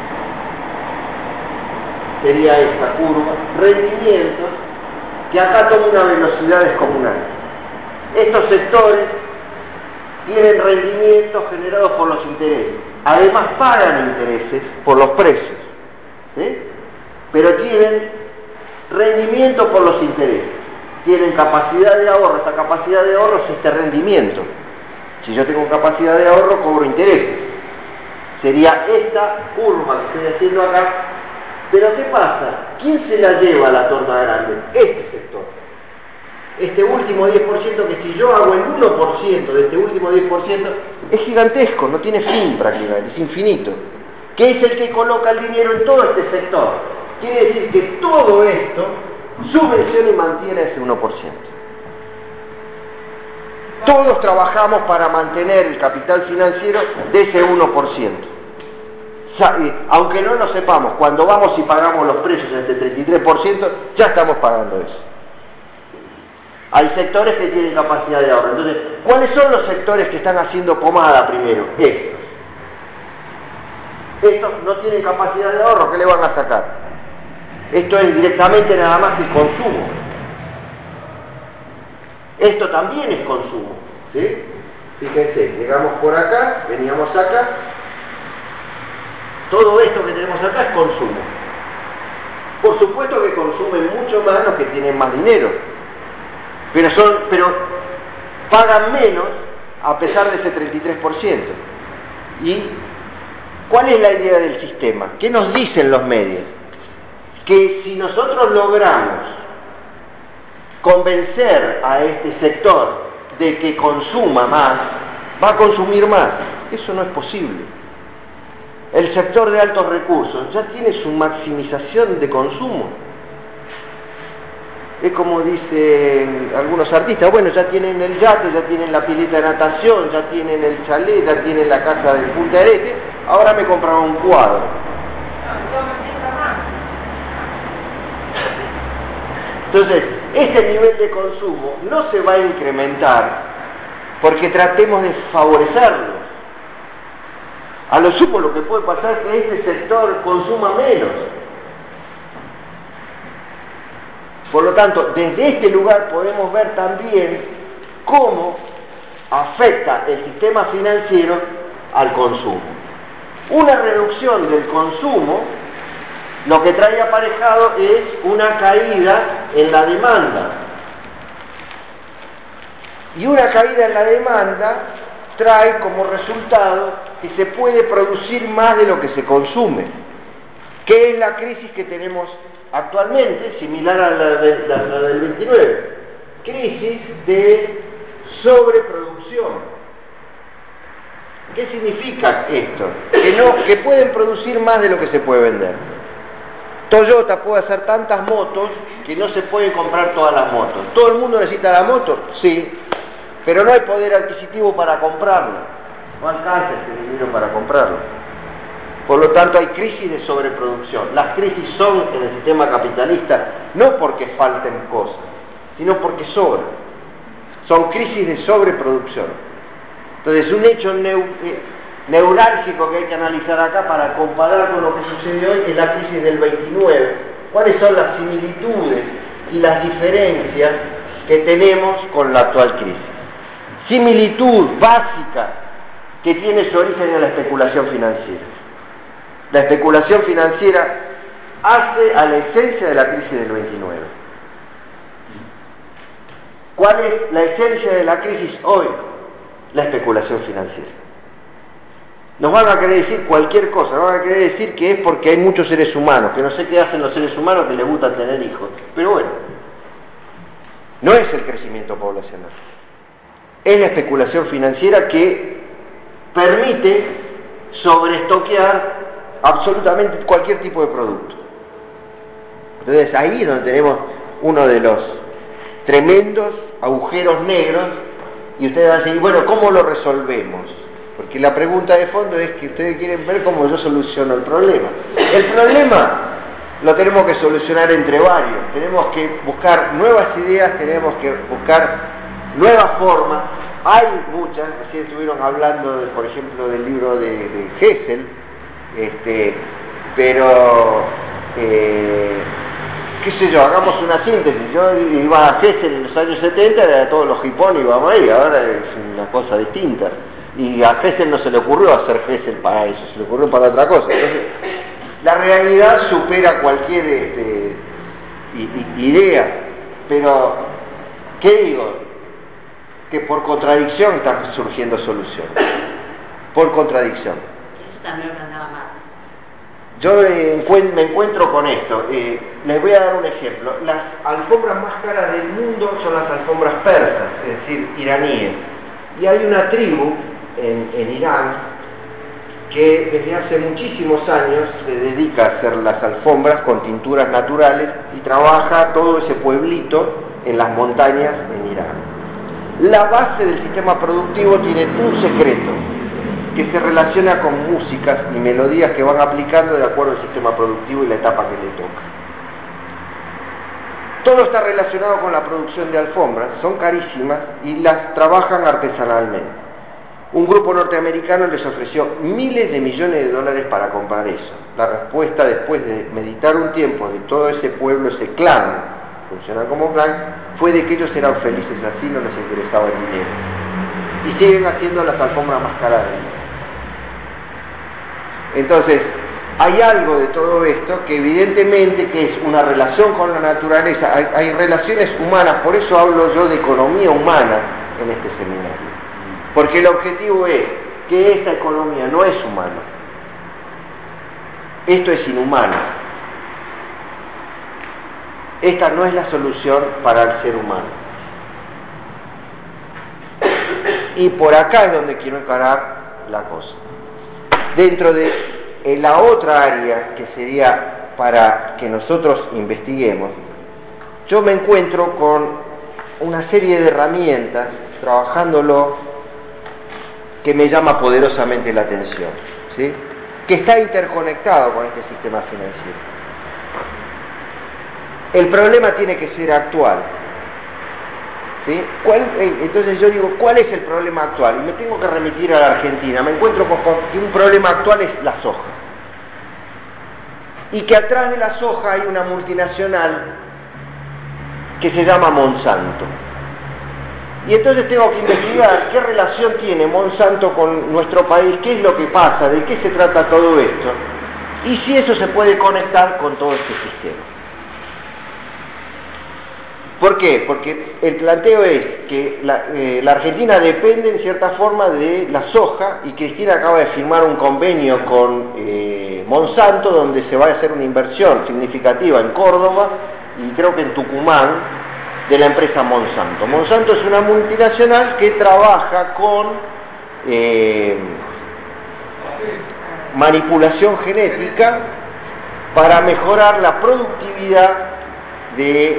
Sería esta curva. Rendimientos que acá toma una velocidad descomunal. Estos sectores tienen rendimientos generados por los intereses. Además pagan intereses por los precios, ¿sí? Pero tienen rendimiento por los intereses. Tienen capacidad de ahorro. Esta capacidad de ahorro es este rendimiento. Si yo tengo capacidad de ahorro, cobro intereses. Sería esta curva que estoy haciendo acá. Pero ¿qué pasa? ¿Quién se la lleva a la torta grande? Este sector. Este último 10%, que si yo hago el 1% de este último 10%, es gigantesco, no tiene fin prácticamente, es infinito. Que es el que coloca el dinero en todo este sector. Quiere decir que todo esto subvenciona y mantiene ese 1%. Todos trabajamos para mantener el capital financiero de ese 1%. Aunque no lo sepamos, cuando vamos y pagamos los precios de este 33%, ya estamos pagando eso. Hay sectores que tienen capacidad de ahorro. Entonces, ¿cuáles son los sectores que están haciendo pomada primero? Estos. Estos no tienen capacidad de ahorro, ¿qué le van a sacar? Esto es directamente nada más que consumo. Esto también es consumo, ¿sí? Fíjense, llegamos por acá, veníamos acá. Todo esto que tenemos acá es consumo. Por supuesto que consumen mucho más los que tienen más dinero, pero pagan menos a pesar de ese 33%. ¿Y cuál es la idea del sistema? ¿Qué nos dicen los medios? Que si nosotros logramos convencer a este sector de que consuma más, va a consumir más. Eso no es posible. El sector de altos recursos ya tiene su maximización de consumo. Es como dicen algunos artistas, bueno, ya tienen el yate, ya tienen la pileta de natación, ya tienen el chalet, ya tienen la casa de Punta Arete, ahora me compraron un cuadro. Entonces, ese nivel de consumo no se va a incrementar porque tratemos de favorecerlo. A lo sumo lo que puede pasar es que este sector consuma menos. Por lo tanto, desde este lugar podemos ver también cómo afecta el sistema financiero al consumo. Una reducción del consumo lo que trae aparejado es una caída en la demanda. Y una caída en la demanda trae como resultado que se puede producir más de lo que se consume, que es la crisis que tenemos actualmente, similar a la del 29, crisis de sobreproducción. ¿Qué significa esto? Que pueden producir más de lo que se puede vender. Toyota puede hacer tantas motos que no se pueden comprar todas las motos. ¿Todo el mundo necesita la moto? Sí, pero no hay poder adquisitivo para comprarla. No alcanza ese dinero para comprarla. Por lo tanto, hay crisis de sobreproducción. Las crisis son en el sistema capitalista no porque falten cosas, sino porque sobran. Son crisis de sobreproducción. Entonces, un hecho neurálgico que hay que analizar acá para comparar con lo que sucede hoy es la crisis del 29. ¿Cuáles son las similitudes y las diferencias que tenemos con la actual crisis? Similitud básica que tiene su origen en la especulación financiera. La especulación financiera hace a la esencia de la crisis del 29. ¿Cuál es la esencia de la crisis hoy? La especulación financiera. Nos van a querer decir cualquier cosa, nos van a querer decir que es porque hay muchos seres humanos, que no sé qué hacen los seres humanos que les gusta tener hijos. Pero bueno, no es el crecimiento poblacional. Es la especulación financiera que permite sobreestoquear absolutamente cualquier tipo de producto. Entonces ahí es donde tenemos uno de los tremendos agujeros negros y ustedes van a decir, bueno, ¿cómo lo resolvemos? Porque la pregunta de fondo es que ustedes quieren ver cómo yo soluciono el problema. El problema lo tenemos que solucionar entre varios. Tenemos que buscar nuevas ideas, tenemos que buscar nuevas formas. Hay muchas, así estuvieron hablando, por ejemplo, del libro de Hessel, pero qué sé yo, hagamos una síntesis. Yo iba a Hessel en los años 70, era todos los hipones íbamos ahí, ahora es una cosa distinta. Y a Hessel no se le ocurrió hacer Hessel para eso, se le ocurrió para otra cosa. Entonces, la realidad supera cualquier idea, pero ¿qué digo? Que por contradicción están surgiendo soluciones. Por contradicción. Eso también lo andaba mal. Yo me encuentro con esto. Les voy a dar un ejemplo. Las alfombras más caras del mundo son las alfombras persas, es decir, iraníes. Y hay una tribu en Irán que desde hace muchísimos años se dedica a hacer las alfombras con tinturas naturales y trabaja todo ese pueblito en las montañas en Irán. La base del sistema productivo tiene un secreto que se relaciona con músicas y melodías que van aplicando de acuerdo al sistema productivo y la etapa que le toca. Todo está relacionado con la producción de alfombras, son carísimas y las trabajan artesanalmente. Un grupo norteamericano les ofreció miles de millones de dólares para comprar eso. La respuesta, después de meditar un tiempo de todo ese pueblo, ese clan, funciona como clan, fue de que ellos eran felices así, no les interesaba el dinero. Y siguen haciendo las alfombras más caras del mundo. Entonces, hay algo de todo esto que evidentemente que es una relación con la naturaleza, hay relaciones humanas, por eso hablo yo de economía humana en este seminario. Porque el objetivo es que esta economía no es humana. Esto es inhumano. Esta no es la solución para el ser humano. Y por acá es donde quiero encarar la cosa. Dentro de la otra área que sería para que nosotros investiguemos, yo me encuentro con una serie de herramientas, trabajándolo, que me llama poderosamente la atención, ¿sí? Que está interconectado con este sistema financiero. El problema tiene que ser actual, ¿sí? Entonces yo digo, ¿cuál es el problema actual? Y me tengo que remitir a la Argentina. Me encuentro con que un problema actual es la soja. Y que atrás de la soja hay una multinacional que se llama Monsanto. Y entonces tengo que investigar qué relación tiene Monsanto con nuestro país, qué es lo que pasa, de qué se trata todo esto, y si eso se puede conectar con todo este sistema. ¿Por qué? Porque el planteo es que la Argentina depende en cierta forma de la soja, y Cristina acaba de firmar un convenio con Monsanto donde se va a hacer una inversión significativa en Córdoba y creo que en Tucumán, de la empresa Monsanto. Monsanto es una multinacional que trabaja con manipulación genética para mejorar la productividad de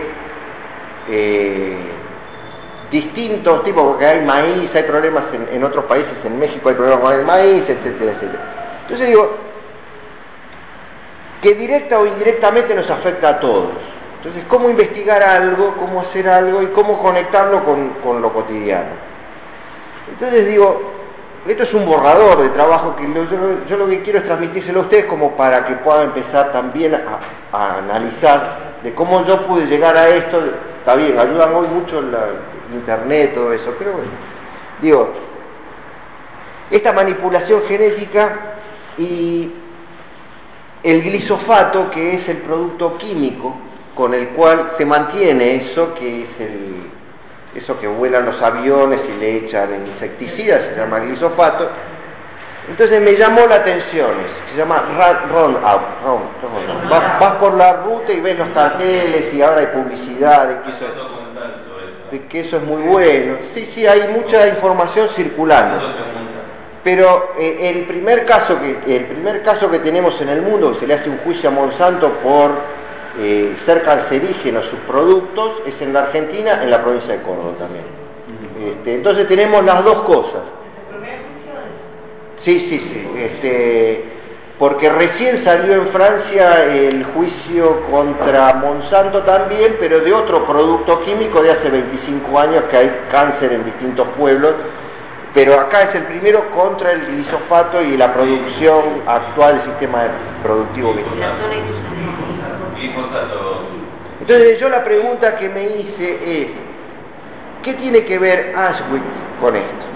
distintos tipos, porque hay maíz, hay problemas en otros países, en México hay problemas con el maíz, etcétera, etcétera. Entonces digo, que directa o indirectamente nos afecta a todos. Entonces, ¿cómo investigar algo, cómo hacer algo y cómo conectarlo con lo cotidiano? Entonces digo, esto es un borrador de trabajo que yo lo que quiero es transmitírselo a ustedes como para que puedan empezar también a analizar de cómo yo pude llegar a esto. Está bien, ayudan hoy mucho la internet, todo eso, pero bueno, digo, esta manipulación genética y el glisofato, que es el producto químico con el cual se mantiene eso, que es eso que vuelan los aviones y le echan insecticidas, se llama glisofato. Entonces me llamó la atención, se llama Roundup. Vas por la ruta y ves los carteles y ahora hay publicidad de que eso es muy bueno. Sí, hay mucha información circulando. Pero el primer caso que tenemos en el mundo, que se le hace un juicio a Monsanto por ser cancerígenos sus productos, es en la Argentina, en la provincia de Córdoba también. Entonces tenemos las dos cosas. Sí. Porque recién salió en Francia el juicio contra Monsanto también, pero de otro producto químico de hace 25 años que hay cáncer en distintos pueblos. Pero acá es el primero contra el glisofato y la producción actual del sistema productivo vegetal. Entonces yo la pregunta que me hice es, ¿qué tiene que ver Ashwin con esto?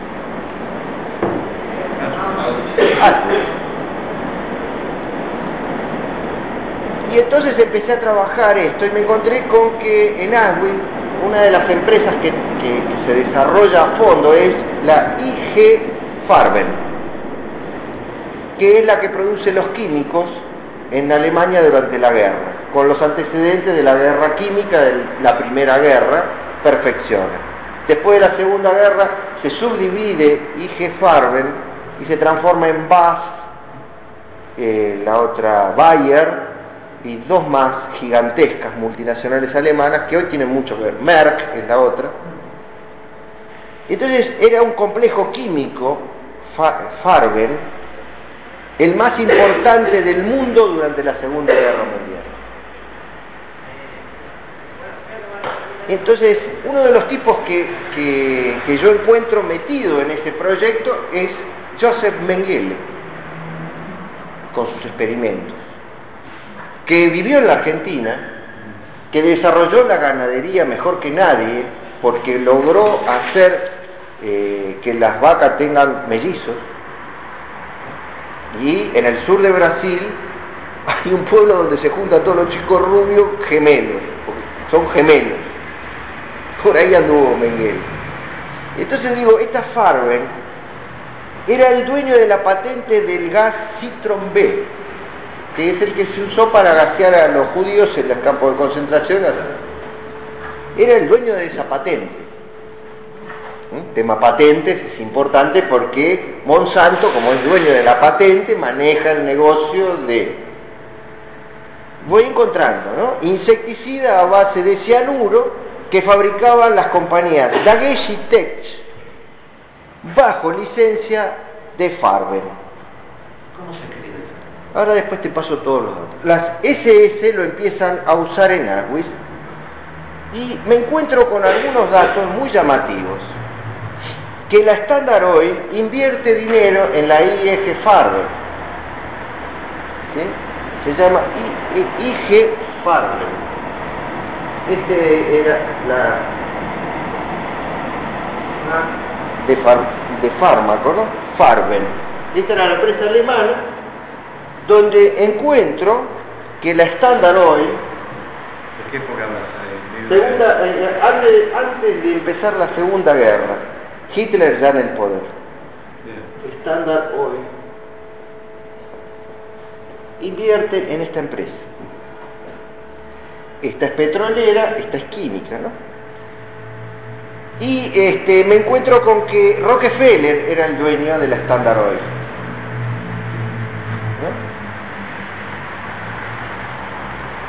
Y entonces empecé a trabajar esto y me encontré con que en Ashwin una de las empresas que se desarrolla a fondo es la IG Farben, que es la que produce los químicos en Alemania durante la guerra, con los antecedentes de la guerra química de la Primera Guerra, perfecciona. Después de la Segunda Guerra se subdivide IG Farben y se transforma en BASF, la otra Bayer, y dos más gigantescas multinacionales alemanas que hoy tienen mucho que ver. Merck es la otra. Entonces era un complejo químico, Farben, el más importante del mundo durante la Segunda Guerra Mundial. Entonces, uno de los tipos que yo encuentro metido en este proyecto es Joseph Mengele, con sus experimentos, que vivió en la Argentina, que desarrolló la ganadería mejor que nadie, porque logró hacer que las vacas tengan mellizos. Y en el sur de Brasil hay un pueblo donde se juntan todos los chicos rubios gemelos, porque son gemelos. Por ahí anduvo Mengele. Entonces digo, esta Farben era el dueño de la patente del gas Citron B, que es el que se usó para gasear a los judíos en los campos de concentración. Era el dueño de esa patente. Tema patentes es importante porque Monsanto, como es dueño de la patente, maneja el negocio de... Voy encontrando, ¿no? Insecticida a base de cianuro que fabricaban las compañías Dagesh y Tech bajo licencia de Farben. ¿Cómo se escribe eso? Ahora después te paso todos los datos. Las SS lo empiezan a usar en Ashwin y me encuentro con algunos datos muy llamativos. Que la Standard Oil invierte dinero en la IG Farben. ¿Sí? Se llama IG Farben. Este era de fármaco, ¿no? Farben. Esta era la empresa alemana donde encuentro que la Standard Oil, ¿de qué época hablas? antes de empezar la Segunda Guerra, Hitler ya en el poder. Bien. Standard Oil invierte en esta empresa. Esta es petrolera, esta es química, ¿no? Y me encuentro con que Rockefeller era el dueño de la Standard Oil,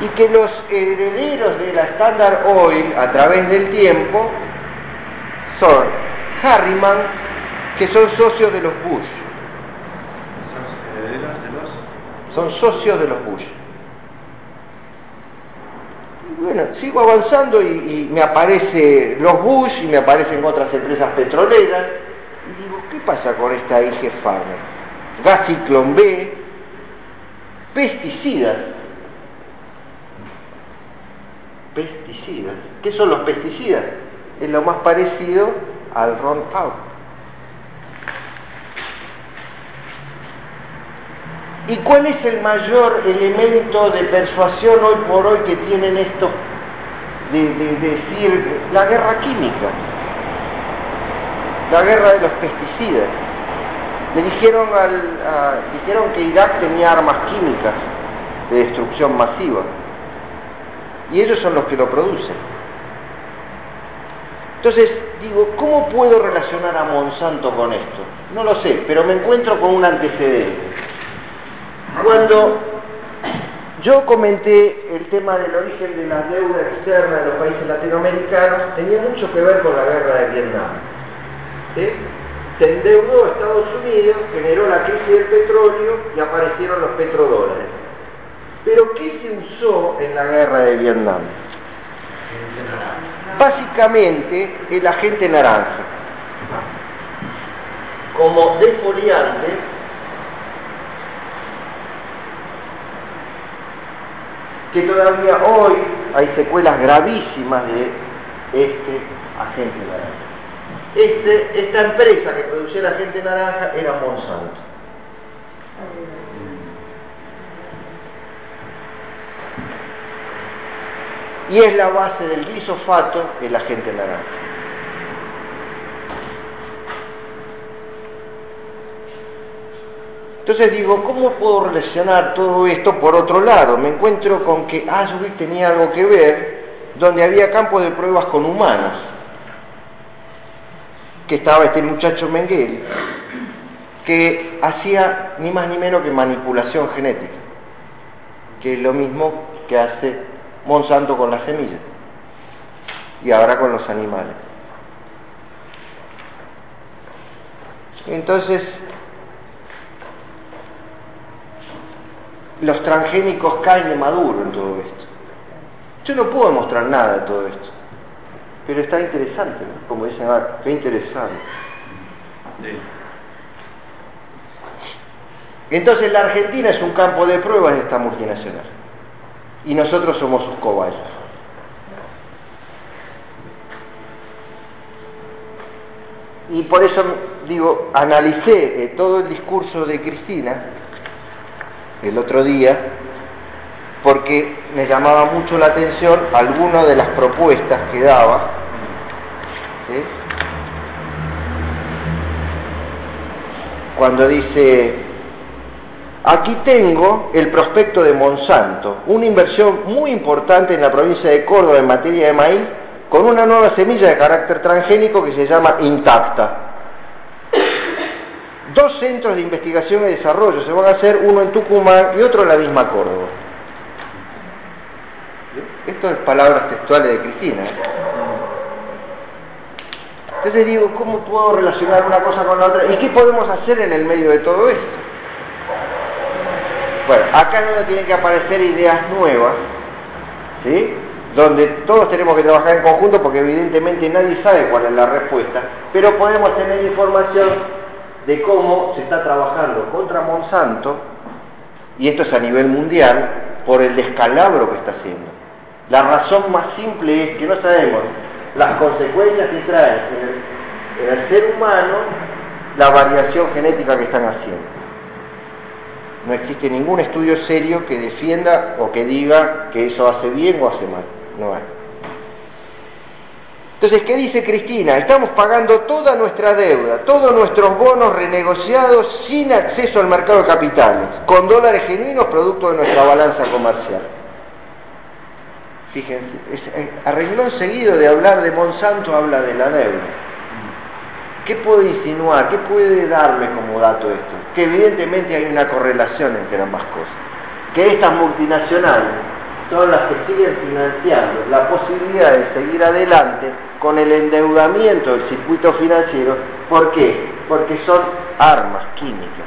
y que los herederos de la Standard Oil a través del tiempo son Harriman, que son socios de los Bush. ¿Son herederos de los? Son socios de los Bush. Y bueno, sigo avanzando y me aparece los Bush y me aparecen otras empresas petroleras. Y digo, ¿qué pasa con esta IG Farmer? Gas Ciclón B, pesticidas. Pesticidas. ¿Qué son los pesticidas? Es lo más parecido al Roundup. ¿Y cuál es el mayor elemento de persuasión hoy por hoy que tienen estos de decir la guerra química? La guerra de los pesticidas. Le dijeron que Irak tenía armas químicas de destrucción masiva. Y ellos son los que lo producen. Entonces, digo, ¿cómo puedo relacionar a Monsanto con esto? No lo sé, pero me encuentro con un antecedente. Cuando yo comenté el tema del origen de la deuda externa de los países latinoamericanos, tenía mucho que ver con la guerra de Vietnam. ¿Sí? Se endeudó Estados Unidos, generó la crisis del petróleo y aparecieron los petrodólares. Pero ¿qué se usó en la guerra de Vietnam? Básicamente el agente naranja, como defoliante que todavía hoy hay secuelas gravísimas de este agente naranja. Esta empresa que producía el agente naranja era Monsanto. Y es la base del glifosato, el agente naranja. Entonces digo, ¿cómo puedo relacionar todo esto por otro lado? Me encuentro con que Auschwitz tenía algo que ver, donde había campos de pruebas con humanos, que estaba este muchacho Mengele, que hacía ni más ni menos que manipulación genética, que es lo mismo que hace Monsanto con las semillas y ahora con los animales. Entonces, los transgénicos caen de maduro en todo esto. Yo no puedo mostrar nada de todo esto, pero está interesante, ¿no? Como dicen ahora, qué interesante. Sí. Entonces la Argentina es un campo de pruebas de esta multinacional y nosotros somos sus cobayos. Y por eso digo, analicé todo el discurso de Cristina el otro día, porque me llamaba mucho la atención algunas de las propuestas que daba, ¿sí? Cuando dice, aquí tengo el prospecto de Monsanto, una inversión muy importante en la provincia de Córdoba en materia de maíz, con una nueva semilla de carácter transgénico que se llama Intacta. 2 centros de investigación y desarrollo se van a hacer, uno en Tucumán y otro en la misma Córdoba. Esto es palabras textuales de Cristina. Entonces digo, ¿cómo puedo relacionar una cosa con la otra? ¿Y qué podemos hacer en el medio de todo esto? Bueno, acá no tienen que aparecer ideas nuevas, ¿sí? Donde todos tenemos que trabajar en conjunto, porque evidentemente nadie sabe cuál es la respuesta, pero podemos tener información de cómo se está trabajando contra Monsanto, y esto es a nivel mundial, por el descalabro que está haciendo. La razón más simple es que no sabemos las consecuencias que trae en el ser humano la variación genética que están haciendo. No existe ningún estudio serio que defienda o que diga que eso hace bien o hace mal. No hay. Entonces, ¿qué dice Cristina? Estamos pagando toda nuestra deuda, todos nuestros bonos renegociados sin acceso al mercado de capitales, con dólares genuinos producto de nuestra balanza comercial. Fíjense, a renglón seguido de hablar de Monsanto habla de la deuda. ¿Qué puede insinuar? ¿Qué puede darme como dato esto? Que evidentemente hay una correlación entre ambas cosas. Que estas multinacionales son las que siguen financiando la posibilidad de seguir adelante con el endeudamiento del circuito financiero. ¿Por qué? Porque son armas químicas.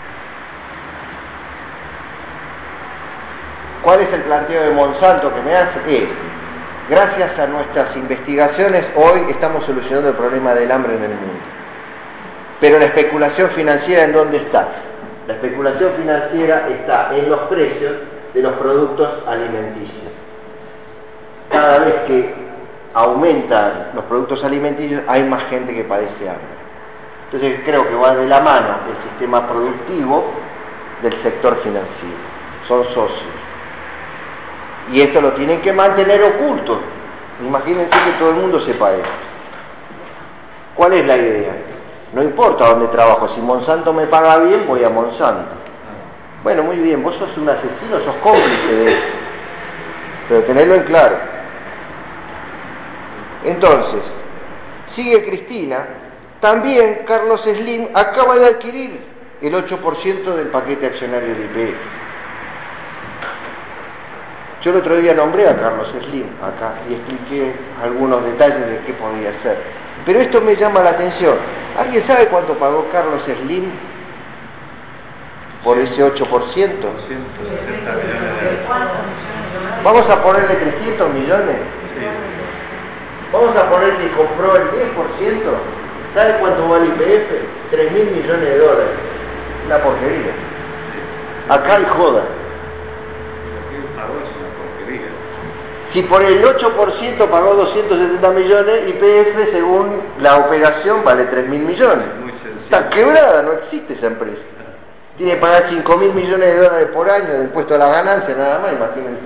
¿Cuál es el planteo de Monsanto que me hace? Gracias a nuestras investigaciones hoy estamos solucionando el problema del hambre en el mundo. Pero la especulación financiera, ¿en dónde está? La especulación financiera está en los precios de los productos alimenticios. Cada vez que aumentan los productos alimenticios hay más gente que padece hambre. Entonces creo que va de la mano el sistema productivo del sector financiero. Son socios. Y esto lo tienen que mantener oculto. Imagínense que todo el mundo sepa esto. ¿Cuál es la idea? No importa dónde trabajo, si Monsanto me paga bien, voy a Monsanto. Bueno, muy bien, vos sos un asesino, sos cómplice de eso. Pero tenedlo en claro. Entonces, sigue Cristina, también Carlos Slim acaba de adquirir el 8% del paquete accionario de YPF. Yo el otro día nombré a Carlos Slim acá y expliqué algunos detalles de qué podía ser. Pero esto me llama la atención. ¿Alguien sabe cuánto pagó Carlos Slim por ese 8%? 160 millones de euros. Vamos a ponerle 300 millones. Sí. Vamos a poner que compró el 10%. ¿Sabe cuánto vale YPF? 3.000 millones de dólares. Una porquería. Acá hay joda. Si por el 8% pagó 270 millones, YPF, según la operación, vale 3.000 millones. Está quebrada, no existe esa empresa. Tiene que pagar 5.000 millones de dólares por año de impuesto a la ganancia, nada más, imagínense.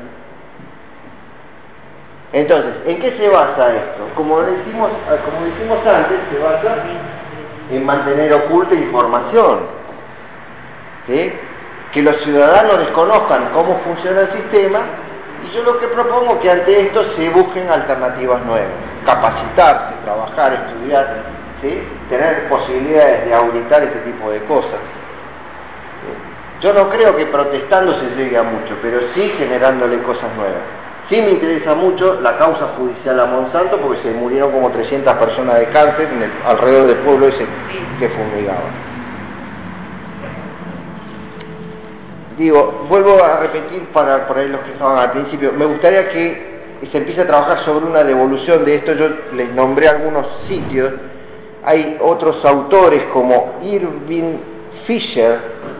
Entonces, ¿en qué se basa esto? Como dijimos antes, se basa en mantener oculta información. ¿Sí? Que los ciudadanos desconozcan cómo funciona el sistema. Y yo lo que propongo es que ante esto se busquen alternativas nuevas, capacitarse, trabajar, estudiar, ¿sí? Tener posibilidades de auditar este tipo de cosas. Yo no creo que protestando se llegue a mucho, pero sí generándole cosas nuevas. Sí me interesa mucho la causa judicial a Monsanto porque se murieron como 300 personas de cáncer alrededor del pueblo ese que fumigaba. Digo, vuelvo a repetir para por ahí los que estaban al principio, me gustaría que se empiece a trabajar sobre una devolución de esto. Yo les nombré algunos sitios, hay otros autores como Irving Fisher,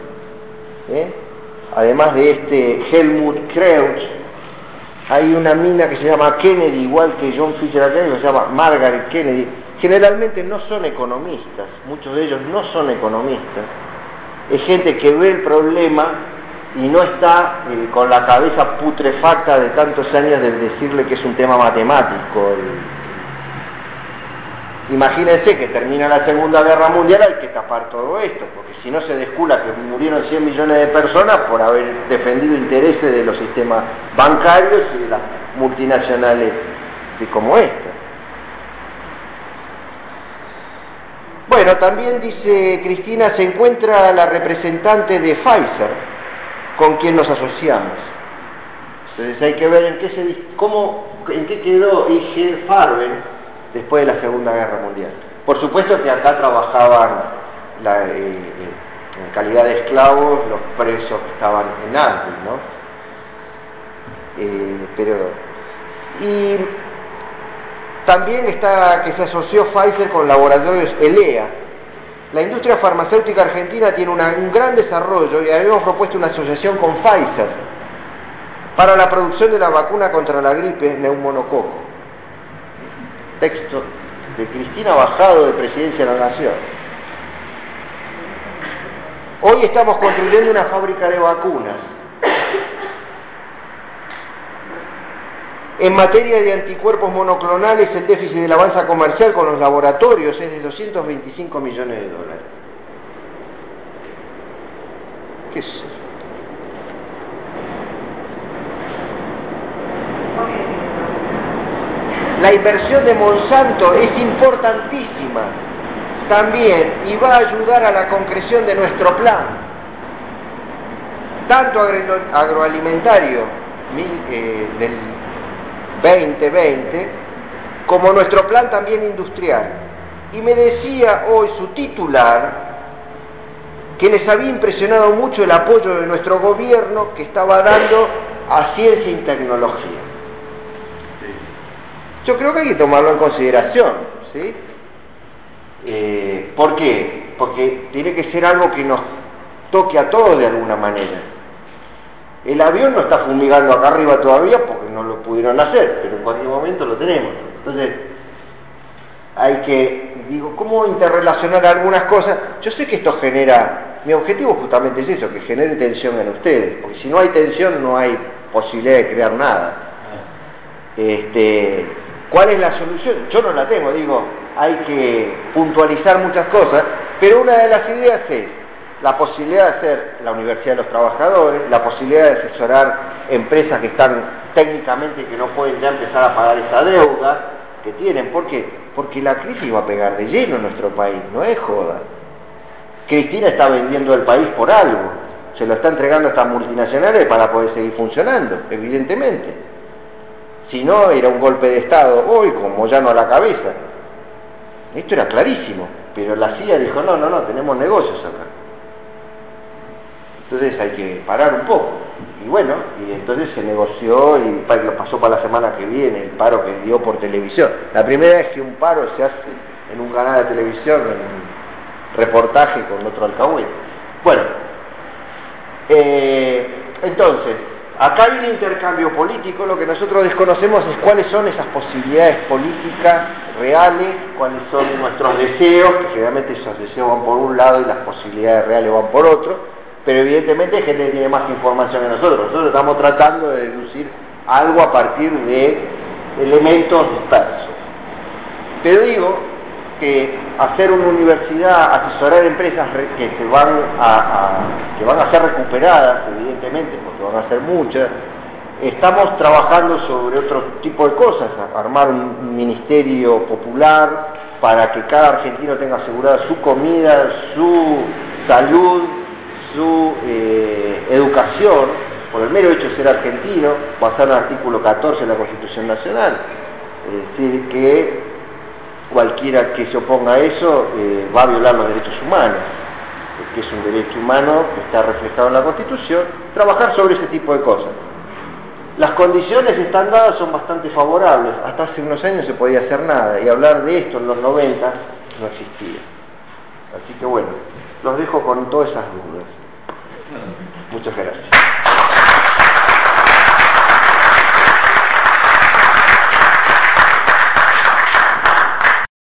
además de Helmut Krauss, hay una mina que se llama Kennedy, igual que John Fisher acá, que se llama Margaret Kennedy. Generalmente no son economistas, muchos de ellos no son economistas, es gente que ve el problema y no está con la cabeza putrefacta de tantos años de decirle que es un tema matemático. Imagínense que termina la Segunda Guerra Mundial, hay que tapar todo esto, porque si no se descubra que murieron 100 millones de personas por haber defendido intereses de los sistemas bancarios y de las multinacionales como esta. Bueno, también dice Cristina, se encuentra la representante de Pfizer, con quien nos asociamos. Entonces hay que ver en qué quedó IG Farben después de la Segunda Guerra Mundial. Por supuesto que acá trabajaban en calidad de esclavos los presos que estaban en Albi, ¿no? Y también está que se asoció Pfizer con laboratorios ELEA. La industria farmacéutica argentina tiene un gran desarrollo y habíamos propuesto una asociación con Pfizer para la producción de la vacuna contra la gripe neumonococo. Texto de Cristina Bajado, de Presidencia de la Nación. Hoy estamos construyendo una fábrica de vacunas. En materia de anticuerpos monoclonales, el déficit de la balanza comercial con los laboratorios es de 225 millones de dólares. ¿Qué es eso? La inversión de Monsanto es importantísima también y va a ayudar a la concreción de nuestro plan, tanto agroalimentario del 2020 como nuestro plan también industrial. Y me decía hoy su titular que les había impresionado mucho el apoyo de nuestro gobierno que estaba dando a ciencia y tecnología. Yo creo que hay que tomarlo en consideración, ¿sí? ¿Por qué? Porque tiene que ser algo que nos toque a todos de alguna manera. El avión no está fumigando acá arriba todavía porque no lo pudieron hacer, pero en cualquier momento lo tenemos. Entonces, hay que, digo, ¿cómo interrelacionar algunas cosas? Yo sé que esto genera, mi objetivo justamente es eso, que genere tensión en ustedes, porque si no hay tensión no hay posibilidad de crear nada. ¿Cuál es la solución? Yo no la tengo, digo, hay que puntualizar muchas cosas, pero una de las ideas es la posibilidad de hacer la Universidad de los Trabajadores, la posibilidad de asesorar empresas que están técnicamente que no pueden ya empezar a pagar esa deuda que tienen. ¿Por qué? Porque la crisis va a pegar de lleno en nuestro país, no es joda. Cristina está vendiendo el país por algo, se lo está entregando a estas multinacionales para poder seguir funcionando, evidentemente. Si no, era un golpe de Estado hoy, con Moyano a la cabeza. Esto era clarísimo, pero la CIA dijo, no, tenemos negocios acá. Entonces hay que parar un poco. Y bueno, y entonces se negoció y lo pasó para la semana que viene, el paro que dio por televisión. La primera vez que un paro se hace en un canal de televisión, en un reportaje con otro alcahuete. Bueno, entonces, acá hay un intercambio político, lo que nosotros desconocemos es cuáles son esas posibilidades políticas reales, cuáles son nuestros deseos, que generalmente esos deseos van por un lado y las posibilidades reales van por otro, pero evidentemente hay gente que tiene más información que nosotros. Nosotros estamos tratando de deducir algo a partir de elementos dispersos. Pero digo que hacer una universidad, asesorar empresas que van a ser recuperadas, evidentemente, porque van a ser muchas. Estamos trabajando sobre otro tipo de cosas, armar un ministerio popular para que cada argentino tenga asegurada su comida, su salud, su educación, por el mero hecho de ser argentino, basado en el artículo 14 de la Constitución Nacional. Es decir, que cualquiera que se oponga a eso va a violar los derechos humanos, que es un derecho humano que está reflejado en la Constitución, trabajar sobre ese tipo de cosas. Las condiciones están dadas, son bastante favorables. Hasta hace unos años se podía hacer nada, y hablar de esto en los 90 no existía. Así que bueno, los dejo con todas esas dudas. Muchas gracias.